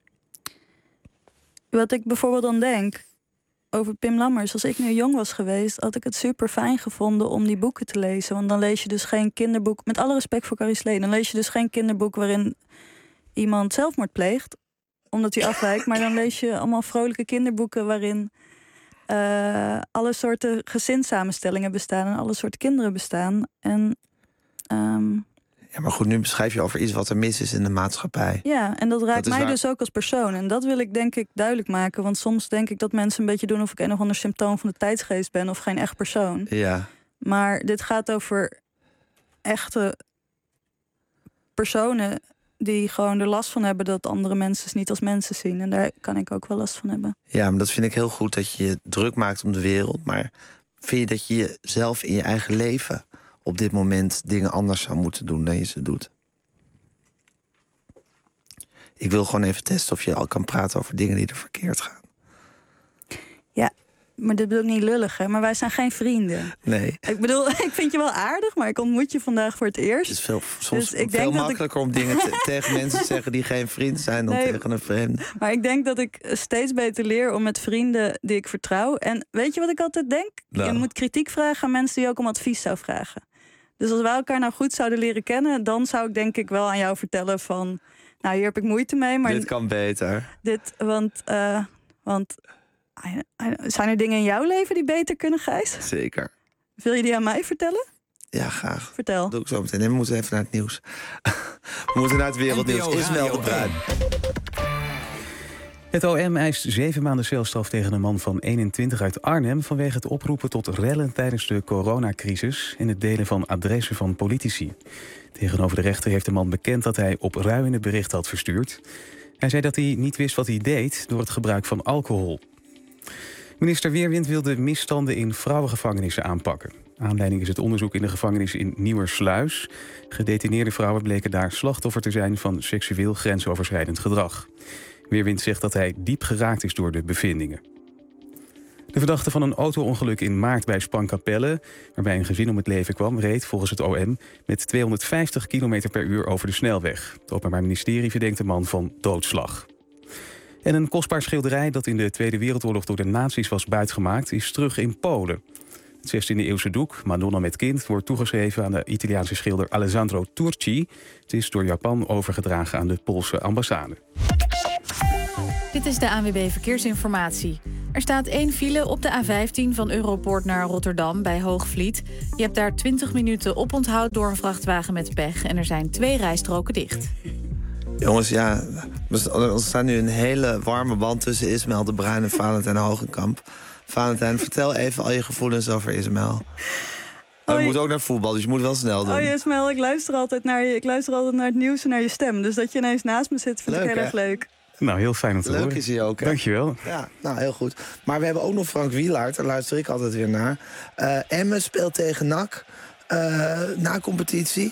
wat ik bijvoorbeeld dan denk over Pim Lammers. Als ik nu jong was geweest, had ik het super fijn gevonden om die boeken te lezen. Want dan lees je dus geen kinderboek, met alle respect voor Carrie Slee, dan lees je dus geen kinderboek waarin iemand zelfmoord pleegt, omdat hij afwijkt. Maar dan lees je allemaal vrolijke kinderboeken waarin uh, alle soorten gezinssamenstellingen bestaan en alle soorten kinderen bestaan. En um,
ja, maar goed, nu beschrijf je over iets wat er mis is in de maatschappij.
Ja, en dat raakt
dat
mij
waar...
dus ook als persoon. En dat wil ik denk ik duidelijk maken. Want soms denk ik dat mensen een beetje doen of ik een of ander symptoom van de tijdsgeest ben of geen echt persoon.
Ja.
Maar dit gaat over echte personen die gewoon er last van hebben dat andere mensen ze niet als mensen zien. En daar kan ik ook wel last van hebben.
Ja, maar dat vind ik heel goed dat je je druk maakt om de wereld. Maar vind je dat je zelf in je eigen leven op dit moment dingen anders zou moeten doen dan je ze doet? Ik wil gewoon even testen of je al kan praten over dingen die er verkeerd gaan.
Ja, maar dit bedoel ik niet lullig, hè? Maar wij zijn geen vrienden.
Nee.
Ik bedoel, ik vind je wel aardig, maar ik ontmoet je vandaag voor het eerst.
Het is veel, soms
dus ik
veel
denk
makkelijker
ik...
om dingen te, tegen mensen te zeggen die geen vriend zijn dan
nee,
tegen een vreemde.
Maar ik denk dat ik steeds beter leer om met vrienden die ik vertrouw. En weet je wat ik altijd denk?
Nou.
Je moet kritiek vragen aan mensen die je ook om advies zou vragen. Dus als wij elkaar nou goed zouden leren kennen, dan zou ik denk ik wel aan jou vertellen van, nou, hier heb ik moeite mee. Maar
dit kan beter.
Dit, want, uh, want zijn er dingen in jouw leven die beter kunnen, Gijs?
Zeker.
Wil je die aan mij vertellen?
Ja, graag.
Vertel.
Dat doe ik zo meteen. Nee, we moeten even naar het nieuws. We moeten naar het wereldnieuws. Ismaël de Bruin.
Het O M eist zeven maanden celstraf tegen een man van eenentwintig uit Arnhem vanwege het oproepen tot rellen tijdens de coronacrisis en het delen van adressen van politici. Tegenover de rechter heeft de man bekend dat hij opruiende berichten had verstuurd. Hij zei dat hij niet wist wat hij deed door het gebruik van alcohol. Minister Weerwind wil de misstanden in vrouwengevangenissen aanpakken. Aanleiding is het onderzoek in de gevangenis in Nieuwersluis. Gedetineerde vrouwen bleken daar slachtoffer te zijn van seksueel grensoverschrijdend gedrag. Weerwind zegt dat hij diep geraakt is door de bevindingen. De verdachte van een auto-ongeluk in maart bij Spankapelle, waarbij een gezin om het leven kwam, reed volgens het O M met tweehonderdvijftig kilometer per uur over de snelweg. Het Openbaar Ministerie verdenkt de man van doodslag. En een kostbaar schilderij dat in de Tweede Wereldoorlog door de nazi's was buitgemaakt, is terug in Polen. Het zestiende-eeuwse doek, Madonna met kind, wordt toegeschreven aan de Italiaanse schilder Alessandro Turci. Het is door Japan overgedragen aan de Poolse ambassade.
Dit is de A N W B Verkeersinformatie. Er staat één file op de A vijftien van Europoort naar Rotterdam bij Hoogvliet. Je hebt daar twintig minuten oponthoud door een vrachtwagen met pech en er zijn twee rijstroken dicht.
Jongens, ja, er staat nu een hele warme band tussen Ismaël de Bruin en Valentijn Hogenkamp. Valentijn, vertel even al je gevoelens over Ismaël. Oh, je moet ook naar voetbal, dus je moet wel snel doen.
Oh, Ismaël, ik luister altijd naar je, ik luister altijd naar het nieuws en naar je stem. Dus dat je ineens naast me zit, vind leuk, ik heel hè? erg leuk.
Nou, heel fijn om te
leuk
horen.
Leuk is hij ook, hè?
Dankjewel.
Ja, nou, heel goed. Maar we hebben ook nog Frank Wielaert, daar luister ik altijd weer naar. Uh, Emmen speelt tegen N A C uh, na competitie.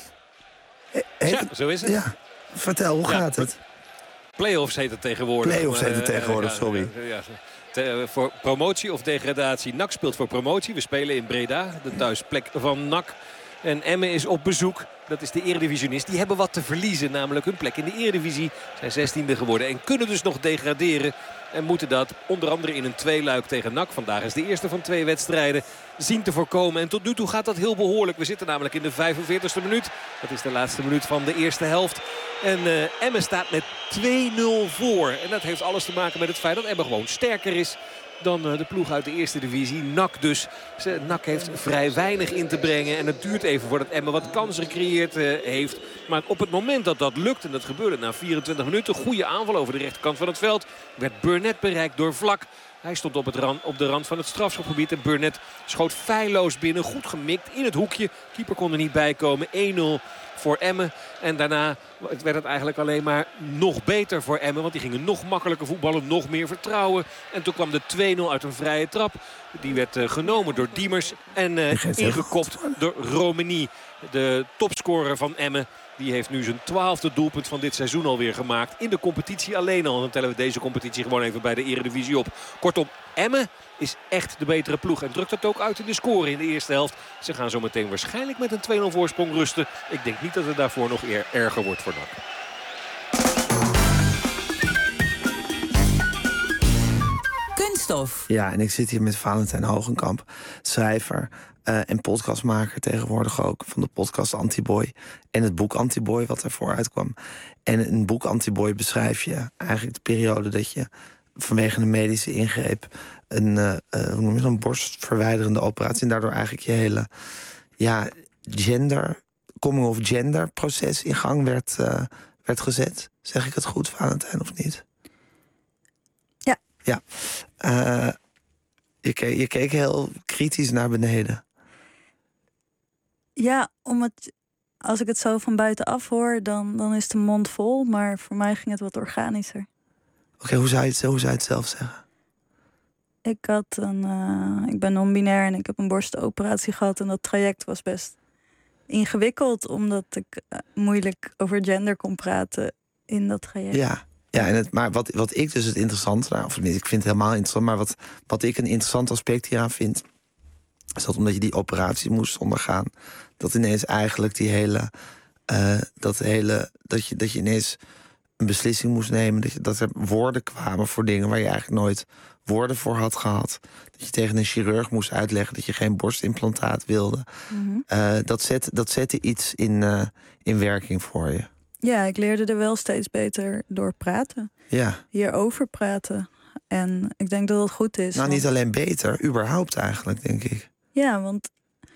He ja, zo is het.
Ja. Vertel, hoe ja, gaat het?
Play-offs heet het tegenwoordig.
Play-offs heet het tegenwoordig, uh, sorry.
Uh, ja, te, voor promotie of degradatie. N A C speelt voor promotie. We spelen in Breda, de thuisplek van N A C. En Emmen is op bezoek. Dat is de eredivisionist. Die hebben wat te verliezen. Namelijk hun plek in de eredivisie. Zijn zestiende geworden. En kunnen dus nog degraderen. En moeten dat onder andere in een tweeluik tegen N A C. Vandaag is de eerste van twee wedstrijden. Zien te voorkomen. En tot nu toe gaat dat heel behoorlijk. We zitten namelijk in de vijfenveertigste minuut. Dat is de laatste minuut van de eerste helft. En uh, Emmen staat met twee nul voor. En dat heeft alles te maken met het feit dat Emmen gewoon sterker is dan de ploeg uit de eerste divisie. N A C dus. N A C heeft vrij weinig in te brengen. En het duurt even voordat Emmen wat kansen gecreëerd uh, heeft. Maar op het moment dat dat lukt, en dat gebeurde na vierentwintig minuten... goede aanval over de rechterkant van het veld, werd Burnett bereikt door Vlak. Hij stond op, het rand, op de rand van het strafschopgebied. En Burnett schoot feilloos binnen. Goed gemikt in het hoekje. Keeper kon er niet bij komen. één nul voor Emmen. En daarna werd het eigenlijk alleen maar nog beter voor Emmen. Want die gingen nog makkelijker voetballen. Nog meer vertrouwen. En toen kwam de twee nul uit een vrije trap. Die werd uh, genomen door Diemers. En uh, ingekopt door Romani. De topscorer van Emmen. Die heeft nu zijn twaalfde doelpunt van dit seizoen alweer gemaakt. In de competitie alleen al. Dan tellen we deze competitie gewoon even bij de eredivisie op. Kortom, Emmen is echt de betere ploeg. En drukt dat ook uit in de score in de eerste helft. Ze gaan zo meteen waarschijnlijk met een twee nul voorsprong rusten. Ik denk niet dat het daarvoor nog eer erger wordt voor N A C.
Kunststof.
Ja, en ik zit hier met Valentijn Hogenkamp, schrijver uh, en podcastmaker tegenwoordig ook van de podcast Antiboy en het boek Antiboy wat ervoor uitkwam. En in het boek Antiboy beschrijf je eigenlijk de periode dat je vanwege een medische ingreep een, uh, uh, hoe noem je dat, een borstverwijderende operatie en daardoor eigenlijk je hele ja, gender, coming of gender proces in gang werd, uh, werd gezet. Zeg ik het goed, Valentijn, of niet?
Ja.
Ja. Uh, je, keek, je keek heel kritisch naar beneden.
Ja, om het, als ik het zo van buitenaf hoor, dan, dan is de mond vol. Maar voor mij ging het wat organischer.
Oké, okay, hoe, zou je het, hoe zou je het zelf zeggen?
Ik, had een, uh, ik ben non-binair en ik heb een borstoperatie gehad. En dat traject was best ingewikkeld. Omdat ik uh, moeilijk over gender kon praten in dat traject.
Ja, Ja, en het, maar wat, wat ik dus het interessante... Nou, of niet, ik vind het helemaal interessant... maar wat, wat ik een interessant aspect hieraan vind... is dat omdat je die operatie moest ondergaan... dat ineens eigenlijk die hele... Uh, dat hele dat, je, dat je ineens een beslissing moest nemen... Dat, je, dat er woorden kwamen voor dingen... waar je eigenlijk nooit woorden voor had gehad. Dat je tegen een chirurg moest uitleggen... dat je geen borstimplantaat wilde. Mm-hmm. Uh, dat, zet, dat zette iets in, uh, in werking voor je.
Ja, ik leerde er wel steeds beter door praten.
Ja.
Hierover praten. En ik denk dat het goed is.
Nou,
want...
niet alleen beter, überhaupt eigenlijk, denk ik.
Ja, want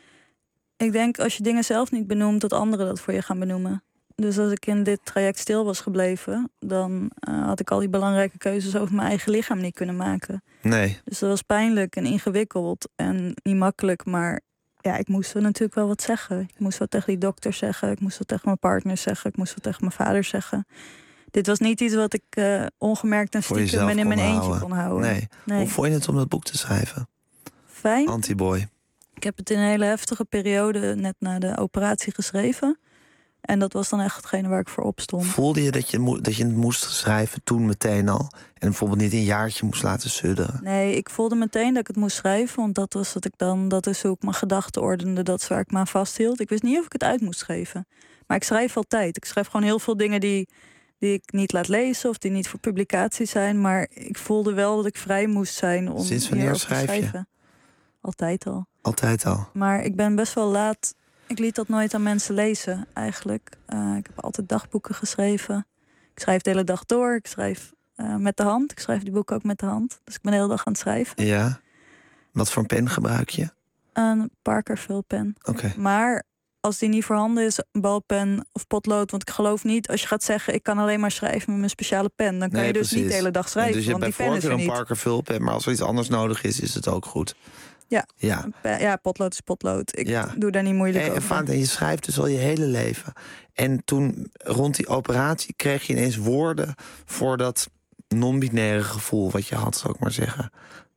ik denk als je dingen zelf niet benoemt... dat anderen dat voor je gaan benoemen. Dus als ik in dit traject stil was gebleven... dan uh, had ik al die belangrijke keuzes over mijn eigen lichaam niet kunnen maken.
Nee.
Dus dat was pijnlijk en ingewikkeld en niet makkelijk, maar... Ja, ik moest er natuurlijk wel wat zeggen. Ik moest wat tegen die dokter zeggen. Ik moest wat tegen mijn partner zeggen. Ik moest wat tegen mijn vader zeggen. Dit was niet iets wat ik uh, ongemerkt en stiekem en in mijn eentje houden. kon houden.
Nee. nee. Hoe vond je het om dat boek te schrijven?
Fijn.
Antiboy.
Ik heb het in een hele heftige periode net na de operatie geschreven. En dat was dan echt hetgene waar ik voor opstond.
Voelde je dat je, mo- dat je het moest schrijven toen meteen al? En bijvoorbeeld niet een jaartje moest laten sudderen?
Nee, ik voelde meteen dat ik het moest schrijven. Want dat was wat ik dan, dat is hoe ik mijn gedachten ordende. Dat is waar ik me aan vasthield. Ik wist niet of ik het uit moest schrijven. Maar ik schrijf altijd. Ik schrijf gewoon heel veel dingen die, die ik niet laat lezen. Of die niet voor publicatie zijn. Maar ik voelde wel dat ik vrij moest zijn om
Sinds wanneer schrijf
te schrijven.
Je?
Altijd al.
Altijd al.
Maar ik ben best wel laat... Ik liet dat nooit aan mensen lezen, eigenlijk. Uh, ik heb altijd dagboeken geschreven. Ik schrijf de hele dag door. Ik schrijf uh, met de hand. Ik schrijf die boeken ook met de hand. Dus ik ben de hele dag aan het schrijven.
Ja. Wat voor pen gebruik je?
Een Parker vulpen.
Oké. Okay.
Maar als die niet voorhanden is, een balpen of potlood... want ik geloof niet, als je gaat zeggen... ik kan alleen maar schrijven met mijn speciale pen... dan kan
nee,
je dus
precies.
niet de hele dag schrijven,
nee, dus je
want
hebt
die pen is er
een
niet.
Parker vulpen, maar als er iets anders nodig is, is het ook goed.
Ja,
ja.
ja potlood is potlood. Ik
ja.
doe daar niet moeilijk
en,
over.
En je schrijft dus al je hele leven. En toen, rond die operatie, kreeg je ineens woorden... voor dat non-binaire gevoel wat je had, zou ik maar zeggen.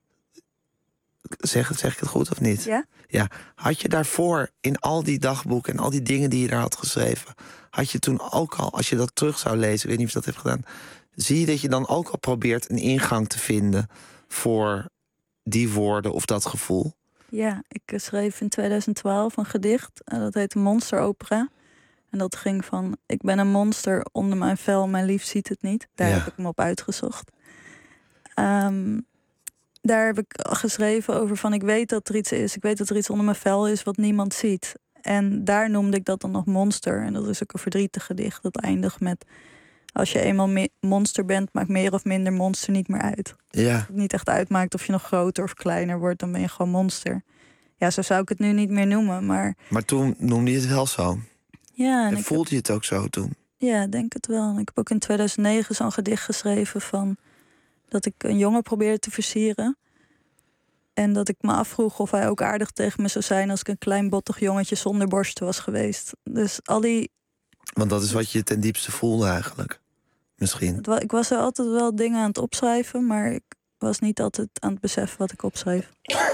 Zeg, zeg ik het goed of niet?
Ja.
Ja. Had je daarvoor, in al die dagboeken... en al die dingen die je daar had geschreven... had je toen ook al, als je dat terug zou lezen... ik weet niet of je dat hebt gedaan... zie je dat je dan ook al probeert een ingang te vinden... voor die woorden of dat gevoel?
Ja, ik schreef in tweeduizend twaalf een gedicht. En dat heette Monsteropera. En dat ging van... ik ben een monster onder mijn vel, mijn lief ziet het niet. Daar ja. heb ik hem op uitgezocht. Um, daar heb ik geschreven over van... ik weet dat er iets is. Ik weet dat er iets onder mijn vel is wat niemand ziet. En daar noemde ik dat dan nog monster. En dat is ook een verdrietig gedicht. Dat eindigt met... als je eenmaal me- monster bent, maakt meer of minder monster niet meer uit.
Ja.
Als het niet echt uitmaakt of je nog groter of kleiner wordt... dan ben je gewoon monster. Ja, zo zou ik het nu niet meer noemen, maar...
Maar toen noemde je het wel zo?
Ja. En,
en
ik
voelde
heb...
je het ook zo toen?
Ja, denk het wel. Ik heb ook in tweeduizend negen zo'n gedicht geschreven van... dat ik een jongen probeerde te versieren. En dat ik me afvroeg of hij ook aardig tegen me zou zijn... als ik een klein bottig jongetje zonder borsten was geweest. Dus al die...
Want dat is wat je ten diepste voelde eigenlijk. Misschien.
Het was, ik was er altijd wel dingen aan het opschrijven... maar ik was niet altijd aan het beseffen wat ik opschreef.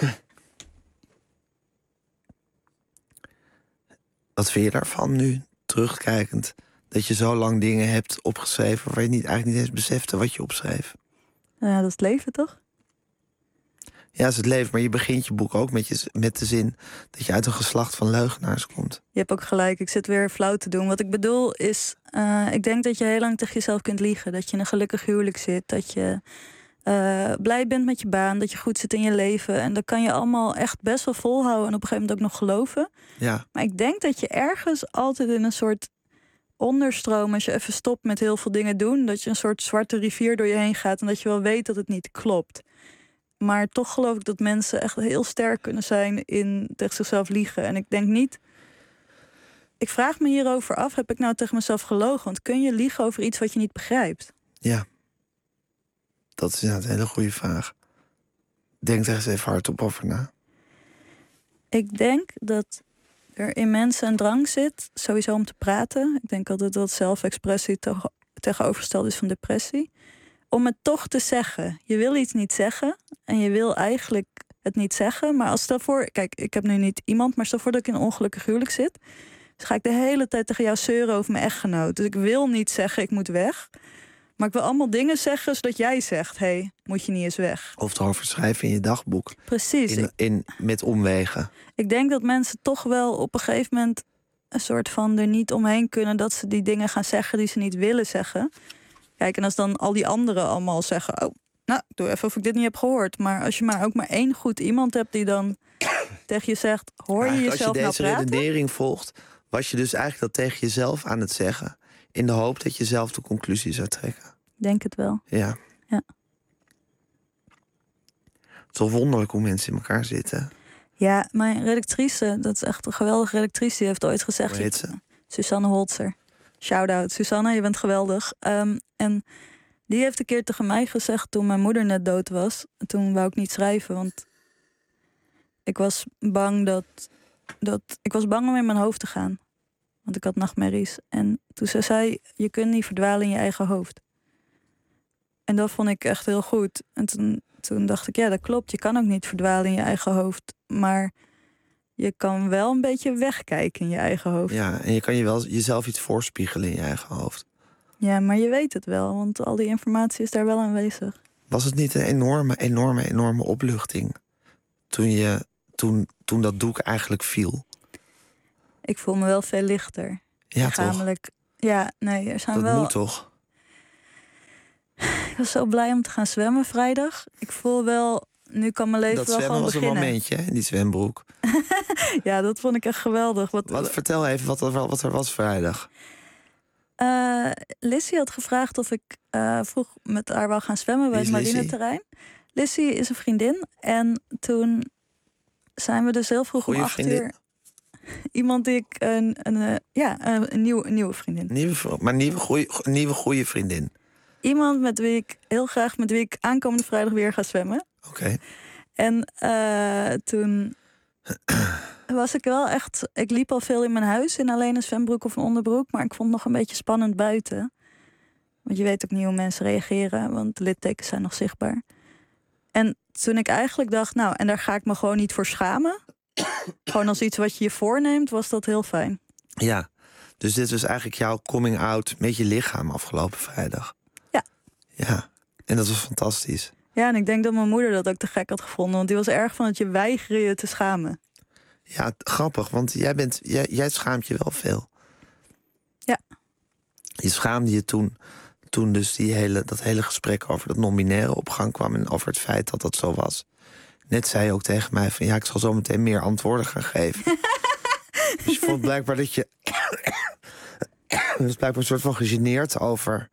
Wat vind je daarvan nu, terugkijkend? Dat je zo lang dingen hebt opgeschreven... waar je niet, eigenlijk niet eens besefte wat je opschreef?
Ja, dat is het leven, toch?
Ja, dat is het leven. Maar je begint je boek ook met, je, met de zin... dat je uit een geslacht van leugenaars komt.
Je hebt ook gelijk, ik zit weer flauw te doen. Wat ik bedoel is... Uh, ik denk dat je heel lang tegen jezelf kunt liegen. Dat je in een gelukkig huwelijk zit. Dat je uh, blij bent met je baan. Dat je goed zit in je leven. En dat kan je allemaal echt best wel volhouden. En op een gegeven moment ook nog geloven.
Ja.
Maar ik denk dat je ergens altijd in een soort onderstroom... als je even stopt met heel veel dingen doen... dat je een soort zwarte rivier door je heen gaat... en dat je wel weet dat het niet klopt. Maar toch geloof ik dat mensen echt heel sterk kunnen zijn... in tegen zichzelf liegen. En ik denk niet... Ik vraag me hierover af, heb ik nou tegen mezelf gelogen? Want kun je liegen over iets wat je niet begrijpt?
Ja. Dat is inderdaad een hele goede vraag. Denk daar eens even hardop over na.
Ik denk dat er in mensen een drang zit, sowieso om te praten. Ik denk altijd dat zelfexpressie te- tegenovergesteld is van depressie. Om het toch te zeggen. Je wil iets niet zeggen en je wil eigenlijk het niet zeggen. Maar als stel voor, kijk, ik heb nu niet iemand... maar stel voor dat ik in een ongelukkig huwelijk zit... dus ga ik de hele tijd tegen jou zeuren over mijn echtgenoot. Dus ik wil niet zeggen, ik moet weg. Maar ik wil allemaal dingen zeggen zodat jij zegt... hé, hey, moet je niet eens weg?
Of het erover schrijven in je dagboek.
Precies.
In, in, met omwegen.
Ik denk dat mensen toch wel op een gegeven moment... een soort van er niet omheen kunnen... dat ze die dingen gaan zeggen die ze niet willen zeggen. Kijk, en als dan al die anderen allemaal zeggen... oh, nou, doe even of ik dit niet heb gehoord. Maar als je maar ook maar één goed iemand hebt die dan tegen je zegt... hoor je jezelf nou praten?
Als je deze redenering volgt... was je dus eigenlijk dat tegen jezelf aan het zeggen... in de hoop dat je zelf de conclusie zou trekken.
Denk het wel.
Ja.
ja.
Het is wel wonderlijk hoe mensen in elkaar zitten.
Ja, mijn redactrice, dat is echt een geweldige redactrice... die heeft ooit gezegd...
Hoe heet ze?
Susanne Holzer. Shout-out. Susanne, je bent geweldig. Um, en die heeft een keer tegen mij gezegd... toen mijn moeder net dood was. Toen wou ik niet schrijven, want... ik was bang dat... dat ik was bang om in mijn hoofd te gaan. Want ik had nachtmerries. En toen ze zei, je kunt niet verdwalen in je eigen hoofd. En dat vond ik echt heel goed. En toen, toen dacht ik, ja, dat klopt. Je kan ook niet verdwalen in je eigen hoofd. Maar je kan wel een beetje wegkijken in je eigen hoofd.
Ja, en je kan je wel jezelf iets voorspiegelen in je eigen hoofd.
Ja, maar je weet het wel. Want al die informatie is daar wel aanwezig.
Was het niet een enorme, enorme, enorme opluchting... toen, je, toen, toen dat doek eigenlijk viel?
Ik voel me wel veel lichter.
Ja, toch?
Ja, nee, er zijn
dat
wel...
Dat moet toch?
Ik was zo blij om te gaan zwemmen vrijdag. Ik voel wel, nu kan mijn leven
dat
wel gewoon beginnen.
Dat zwemmen was een momentje, in die zwembroek.
Ja, dat vond ik echt geweldig. Wat,
wat vertel even wat er, wat er was vrijdag.
Uh, Lissy had gevraagd of ik uh, vroeg met haar wou gaan zwemmen bij het marineterrein. Lissy is een vriendin. En toen zijn we dus heel vroeg
Goeie
om acht
vriendin.
uur... Iemand die ik een, een, een ja, een, een, nieuw, een nieuwe vriendin.
Nieuwe, maar nieuwe goeie, nieuwe goede vriendin.
Iemand met wie ik heel graag, met wie ik aankomende vrijdag weer ga zwemmen.
Oké. Okay.
En uh, toen was ik wel echt... Ik liep al veel in mijn huis in alleen een zwembroek of een onderbroek. Maar ik vond het nog een beetje spannend buiten. Want je weet ook niet hoe mensen reageren. Want de littekens zijn nog zichtbaar. En toen ik eigenlijk dacht, nou, en daar ga ik me gewoon niet voor schamen. Gewoon als iets wat je je voorneemt, was dat heel fijn.
Ja, dus dit was eigenlijk jouw coming out met je lichaam afgelopen vrijdag.
Ja.
Ja, en dat was fantastisch.
Ja, en ik denk dat mijn moeder dat ook te gek had gevonden. Want die was erg van dat je weigerde je te schamen.
Ja, grappig, want jij, bent, jij, jij schaamt je wel veel.
Ja.
Je schaamde je toen, toen dus die hele, dat hele gesprek over dat non-binaire op gang kwam... en over het feit dat dat zo was. Net zei je ook tegen mij van... ja, ik zal zo meteen meer antwoorden gaan geven. Dus je vond blijkbaar dat je... dus blijkbaar een soort van gegeneerd over...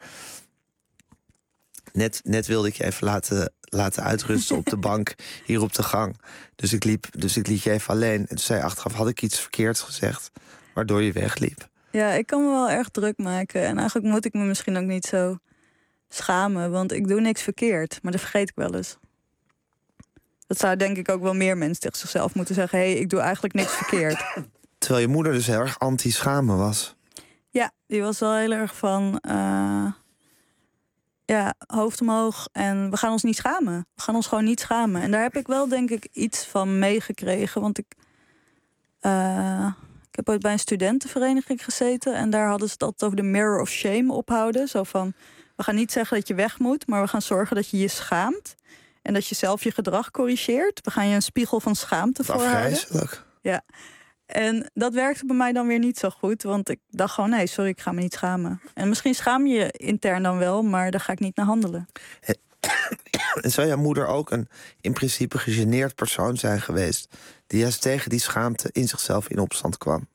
Net, net wilde ik je even laten, laten uitrusten op de bank hier op de gang. Dus ik, liep, dus ik liet je even alleen. En toen zei je achteraf, had ik iets verkeerds gezegd... waardoor je wegliep.
Ja, ik kan me wel erg druk maken. En eigenlijk moet ik me misschien ook niet zo schamen... want ik doe niks verkeerd, maar dat vergeet ik wel eens. Dat zou denk ik ook wel meer mensen tegen zichzelf moeten zeggen... hé, hey, ik doe eigenlijk niks verkeerd.
Terwijl je moeder dus heel erg anti-schamen was.
Ja, die was wel heel erg van... Uh, ja, hoofd omhoog en we gaan ons niet schamen. We gaan ons gewoon niet schamen. En daar heb ik wel denk ik iets van meegekregen. Want ik, uh, ik heb ooit bij een studentenvereniging gezeten... en daar hadden ze het altijd over de mirror of shame ophouden. Zo van, we gaan niet zeggen dat je weg moet... maar we gaan zorgen dat je je schaamt... en dat je zelf je gedrag corrigeert. We gaan je een spiegel van schaamte voorhouden.
Afgrijzelijk.
Ja. En dat werkte bij mij dan weer niet zo goed. Want ik dacht gewoon, nee, sorry, ik ga me niet schamen. En misschien schaam je je intern dan wel, maar daar ga ik niet naar handelen.
En zou jouw moeder ook een in principe gegeneerd persoon zijn geweest... die juist tegen die schaamte in zichzelf in opstand kwam?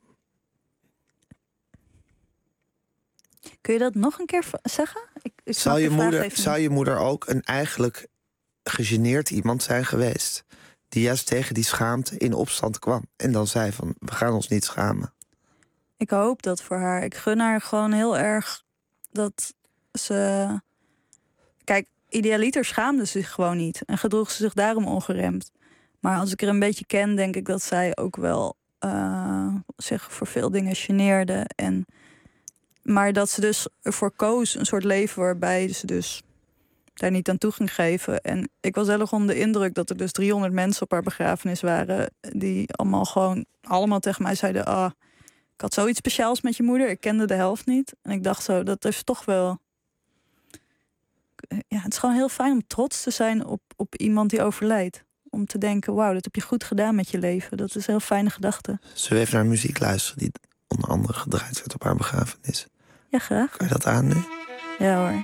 Kun je dat nog een keer zeggen? Ik, ik
zou, je moeder, zou je moeder ook een eigenlijk gegeneerd iemand zijn geweest... die juist tegen die schaamte in opstand kwam. En dan zei van, we gaan ons niet schamen.
Ik hoop dat voor haar. Ik gun haar gewoon heel erg dat ze... Kijk, idealiter schaamde ze zich gewoon niet. En gedroeg ze zich daarom ongeremd. Maar als ik er een beetje ken, denk ik dat zij ook wel... Uh, zich voor veel dingen geneerde. En... Maar dat ze dus ervoor koos, een soort leven waarbij ze dus... daar niet aan toe ging geven. En ik was heel erg onder de indruk dat er dus driehonderd mensen op haar begrafenis waren... die allemaal gewoon allemaal tegen mij zeiden... ah, ik had zoiets speciaals met je moeder, ik kende de helft niet. En ik dacht zo, dat is toch wel... ja, het is gewoon heel fijn om trots te zijn op, op iemand die overlijdt. Om te denken, wauw, dat heb je goed gedaan met je leven. Dat is een heel fijne gedachte.
Zullen we even naar muziek luisteren die onder andere gedraaid werd op haar begrafenis?
Ja, graag.
Kan je dat aan nu?
Ja hoor.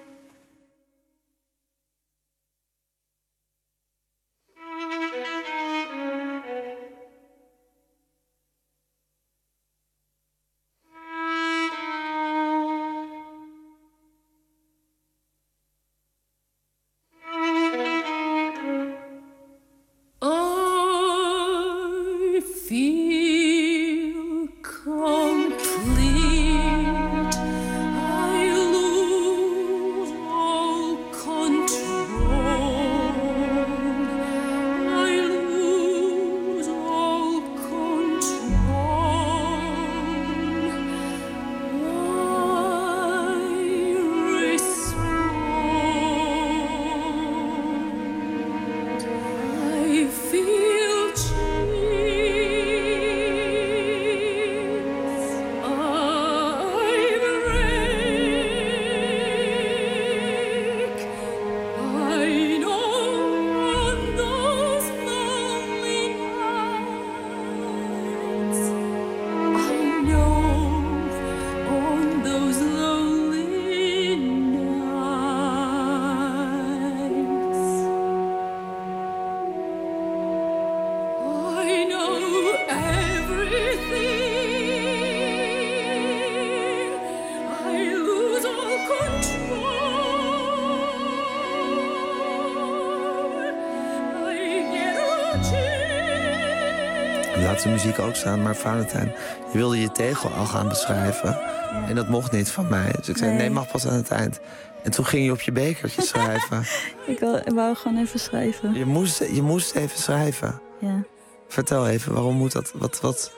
Laat de muziek ook staan, maar Valentijn, je wilde je tegel al gaan beschrijven. Ja. En dat mocht niet van mij. Dus ik zei, nee, nee mag pas aan het eind. En toen ging je op je bekertje schrijven.
Ik wou, wou gewoon even schrijven.
Je moest, je moest even schrijven.
Ja.
Vertel even, waarom moet dat? Wat, wat?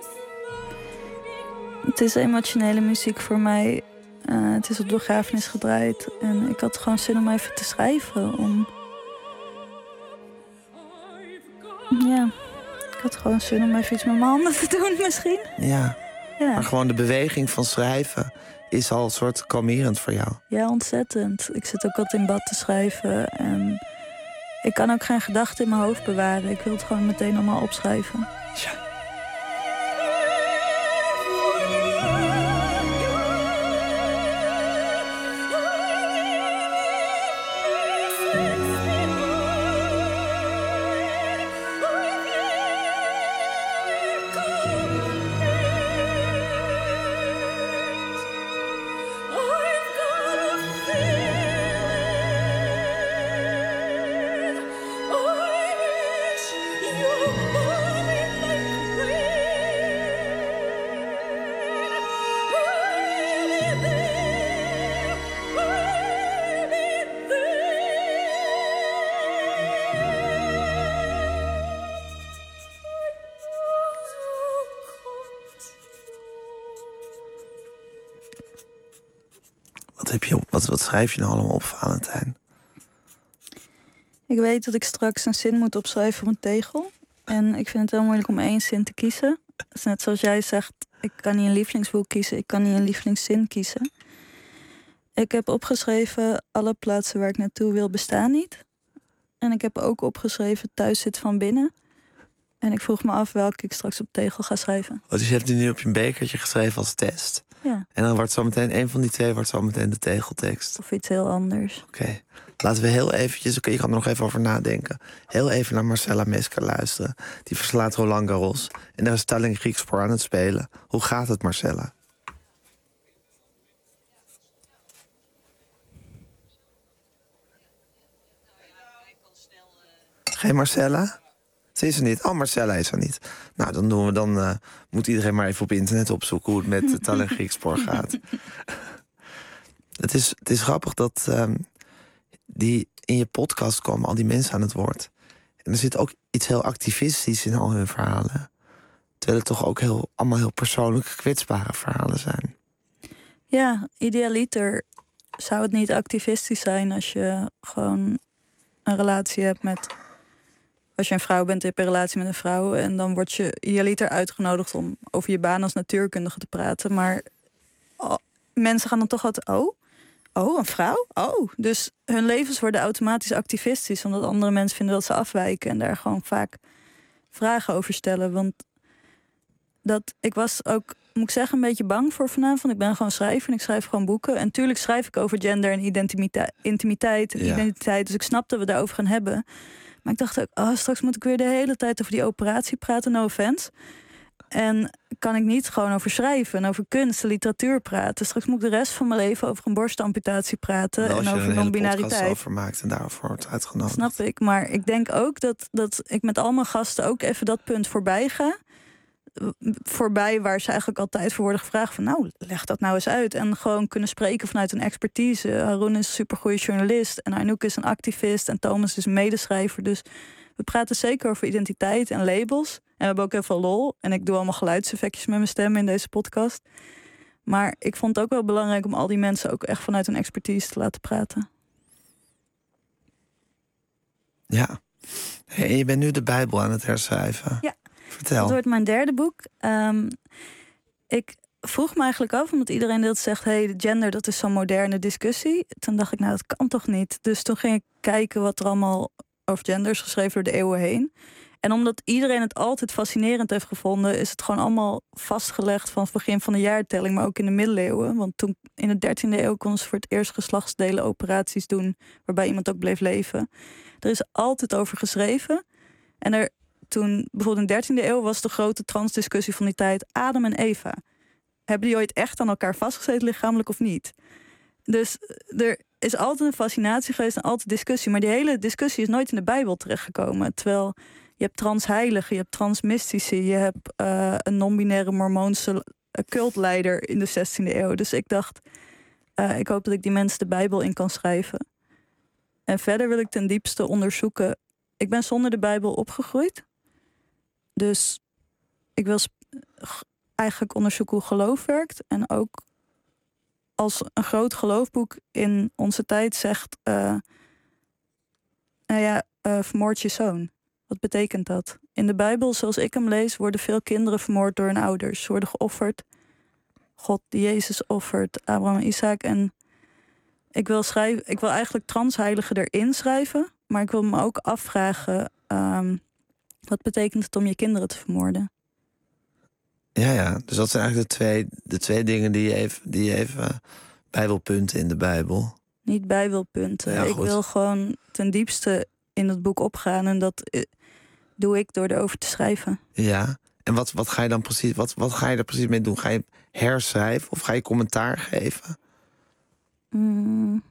Het is emotionele muziek voor mij. Uh, het is op de begrafenis gedraaid. En ik had gewoon zin om even te schrijven. Om... Ja, ik had gewoon zin om even iets met mijn handen te doen misschien.
Ja, ja. Maar gewoon de beweging van schrijven is al een soort kalmerend voor jou.
Ja, ontzettend. Ik zit ook altijd in bad te schrijven. En ik kan ook geen gedachten in mijn hoofd bewaren. Ik wil het gewoon meteen allemaal opschrijven.
Ja. Wat, heb je op, wat, wat schrijf je nou allemaal op, Valentijn?
Ik weet dat ik straks een zin moet opschrijven op een tegel. En ik vind het heel moeilijk om één zin te kiezen. Dat is net zoals jij zegt, ik kan niet een lievelingsboek kiezen. Ik kan niet een lievelingszin kiezen. Ik heb opgeschreven, alle plaatsen waar ik naartoe wil bestaan niet. En ik heb ook opgeschreven, thuis zit van binnen. En ik vroeg me af welke ik straks op tegel ga schrijven.
Oh, dus je hebt die nu op je bekertje geschreven als test?
Ja.
En dan wordt zo meteen, een van die twee wordt zo meteen de tegeltekst.
Of iets heel anders.
Oké. Okay. Laten we heel eventjes, je kan er nog even over nadenken. Heel even naar Marcella Mesker luisteren. Die verslaat Roland Garros. En daar is Tallinn Griekspoor aan het spelen. Hoe gaat het, Marcella? Geen Marcella? Ze is er niet. Oh, Marcella is er niet. Nou, dan doen we dan. Uh, moet iedereen maar even op internet opzoeken hoe het met uh, Tallinn Griekspoor gaat. het, is, het is grappig dat um, die in je podcast komen al die mensen aan het woord. En er zit ook iets heel activistisch in al hun verhalen. Terwijl het toch ook heel, allemaal heel persoonlijke, kwetsbare verhalen zijn.
Ja, idealiter zou het niet activistisch zijn als je gewoon een relatie hebt met... Als je een vrouw bent, heb je een relatie met een vrouw. En dan word je idealiter uitgenodigd om over je baan als natuurkundige te praten. Maar oh, mensen gaan dan toch altijd... Oh, Oh, een vrouw? Oh, dus hun levens worden automatisch activistisch... omdat andere mensen vinden dat ze afwijken... en daar gewoon vaak vragen over stellen. Want dat, ik was ook, moet ik zeggen, een beetje bang voor vanavond. Ik ben gewoon schrijver en ik schrijf gewoon boeken. En tuurlijk schrijf ik over gender en intimiteit, intimiteit en ja. identiteit. Dus ik snap dat we daarover gaan hebben. Maar ik dacht ook, oh, straks moet ik weer de hele tijd over die operatie praten, no offense. En kan ik niet gewoon over schrijven en over kunst en literatuur praten. Straks moet ik de rest van mijn leven over een borstamputatie praten.
En
over non-binariteit.
over maakt en daarvoor wordt uitgenodigd.
Snap ik, maar ik denk ook dat, dat ik met al mijn gasten ook even dat punt voorbij ga. Voorbij waar ze eigenlijk altijd voor worden gevraagd van nou, leg dat nou eens uit. En gewoon kunnen spreken vanuit een expertise. Haroon is een supergoeie journalist en Anouk is een activist en Thomas is een medeschrijver. Dus we praten zeker over identiteit en labels. En we hebben ook heel veel lol. En ik doe allemaal geluidseffectjes met mijn stem in deze podcast. Maar ik vond het ook wel belangrijk om al die mensen ook echt vanuit hun expertise te laten praten.
Ja. Hey, je bent nu de Bijbel aan het herschrijven.
Ja.
Vertel.
Dat wordt mijn derde boek. Um, ik vroeg me eigenlijk af, omdat iedereen dat zegt... hey, gender, dat is zo'n moderne discussie. Toen dacht ik, nou, dat kan toch niet? Dus toen ging ik kijken wat er allemaal over gender is geschreven door de eeuwen heen. En omdat iedereen het altijd fascinerend heeft gevonden... is het gewoon allemaal vastgelegd van het begin van de jaartelling... maar ook in de middeleeuwen. Want toen in de dertiende eeuw konden ze voor het eerst geslachtsdelen operaties doen... waarbij iemand ook bleef leven. Er is altijd over geschreven. En er, toen, bijvoorbeeld in de dertiende eeuw... was de grote transdiscussie van die tijd Adam en Eva. Hebben die ooit echt aan elkaar vastgezeten, lichamelijk of niet? Dus er is altijd een fascinatie geweest en altijd discussie. Maar die hele discussie is nooit in de Bijbel terechtgekomen. Terwijl je hebt transheiligen, je hebt transmystici... je hebt uh, een non-binaire mormoonse cultleider in de zestiende eeuw. Dus ik dacht, uh, ik hoop dat ik die mensen de Bijbel in kan schrijven. En verder wil ik ten diepste onderzoeken... Ik ben zonder de Bijbel opgegroeid. Dus ik wil eigenlijk onderzoeken hoe geloof werkt. En ook als een groot geloofboek in onze tijd zegt... Uh, nou ja, uh, vermoord je zoon. Wat betekent dat? In de Bijbel, zoals ik hem lees, worden veel kinderen vermoord door hun ouders. Ze worden geofferd. God die Jezus offert, Abraham en Isaac. En ik wil, schrijven, ik wil eigenlijk transheiligen erin schrijven. Maar ik wil me ook afvragen... Um, wat betekent het om je kinderen te vermoorden?
Ja, ja. Dus dat zijn eigenlijk de twee, de twee dingen die je even... Die je even uh, Bijbelpunten in de Bijbel.
Niet Bijbelpunten. Ja, ik wil gewoon ten diepste in het boek opgaan. En dat uh, doe ik door erover te schrijven.
Ja. En wat, wat ga je dan precies... Wat, wat ga je er precies mee doen? Ga je herschrijven of ga je commentaar geven?
Mm.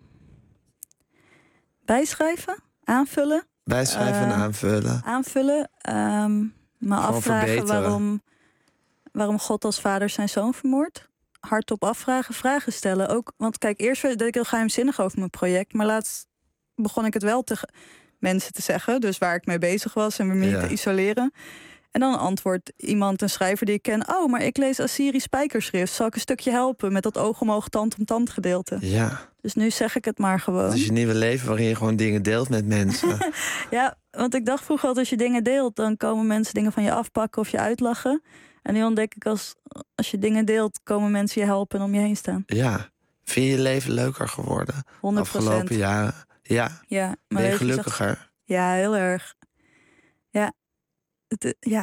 Bijschrijven? Aanvullen?
Bijschrijven uh, en aanvullen.
Aanvullen. Um, me
Gewoon
afvragen waarom, waarom God als vader zijn zoon vermoordt. Hardop afvragen, vragen stellen. Ook, want kijk, eerst deed ik heel geheimzinnig over mijn project. Maar laatst begon ik het wel tegen mensen te zeggen. Dus waar ik mee bezig was en me mee ja. te isoleren. En dan antwoordt iemand, een schrijver die ik ken... oh, maar ik lees Assyrisch spijkerschrift. Zal ik een stukje helpen met dat oog om oog, tand om tand gedeelte?
Ja.
Dus nu zeg ik het maar gewoon.
Dat is je nieuwe leven waarin je gewoon dingen deelt met mensen.
Ja, want ik dacht vroeger altijd, als je dingen deelt... dan komen mensen dingen van je afpakken of je uitlachen. En nu ontdek ik, als, als je dingen deelt... komen mensen je helpen en om je heen staan.
Ja. Vind je je leven leuker geworden?
honderd procent.
Afgelopen jaren? Ja.
Ja,
ben je gelukkiger? Zegt,
ja, heel erg. Ja. Het, ja.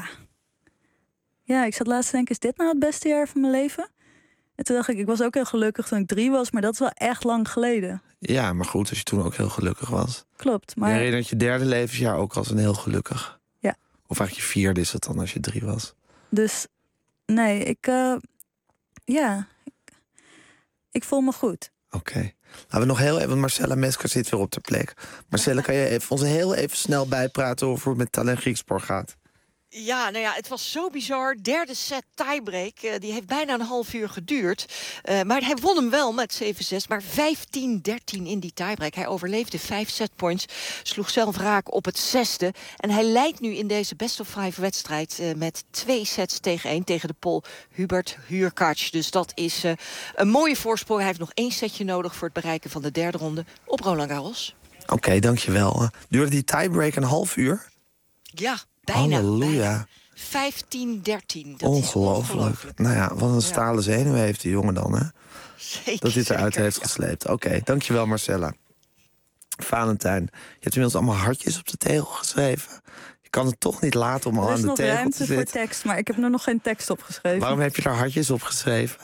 Ja, ik zat laatst te denken, is dit nou het beste jaar van mijn leven? En toen dacht ik, ik was ook heel gelukkig toen ik drie was... maar dat is wel echt lang geleden.
Ja, maar goed, als je toen ook heel gelukkig was.
Klopt, maar...
Je herinnert je derde levensjaar ook als een heel gelukkig.
Ja.
Of eigenlijk je vierde is het dan als je drie was.
Dus, nee, ik... Uh, ja, ik, ik voel me goed.
Oké. Okay. Laten we nog heel even... Marcella Mesker zit weer op de plek. Marcella, kan je even, ons heel even snel bijpraten... over hoe het met Tallinn Griekspoor gaat?
Ja, nou ja, het was zo bizar. Derde set tiebreak. Uh, die heeft bijna een half uur geduurd. Uh, maar hij won hem wel met zeven zes. Maar vijftien dertien in die tiebreak. Hij overleefde vijf setpoints. Sloeg zelf raak op het zesde. En hij leidt nu in deze best of five wedstrijd... Uh, met twee sets tegen één. Tegen de Pool Hubert Hurkacz. Dus dat is uh, een mooie voorsprong. Hij heeft nog één setje nodig voor het bereiken van de derde ronde op Roland Garros.
Oké, okay, dankjewel. Duurde die tiebreak een half uur?
Ja. Bijna.
Halleluja.
vijftien dertien.
Ongelooflijk. ongelooflijk. Nou ja, wat een stalen zenuw heeft die jongen dan, hè?
Zeker,
dat hij het eruit
zeker,
heeft
ja.
gesleept. Oké, okay, dankjewel Marcella. Valentijn, je hebt inmiddels allemaal hartjes op de tegel geschreven. Je kan het toch niet laten om al aan de tegel te zitten.
Er is nog ruimte voor tekst, maar ik heb er nog geen tekst op geschreven.
Waarom heb je daar hartjes op geschreven?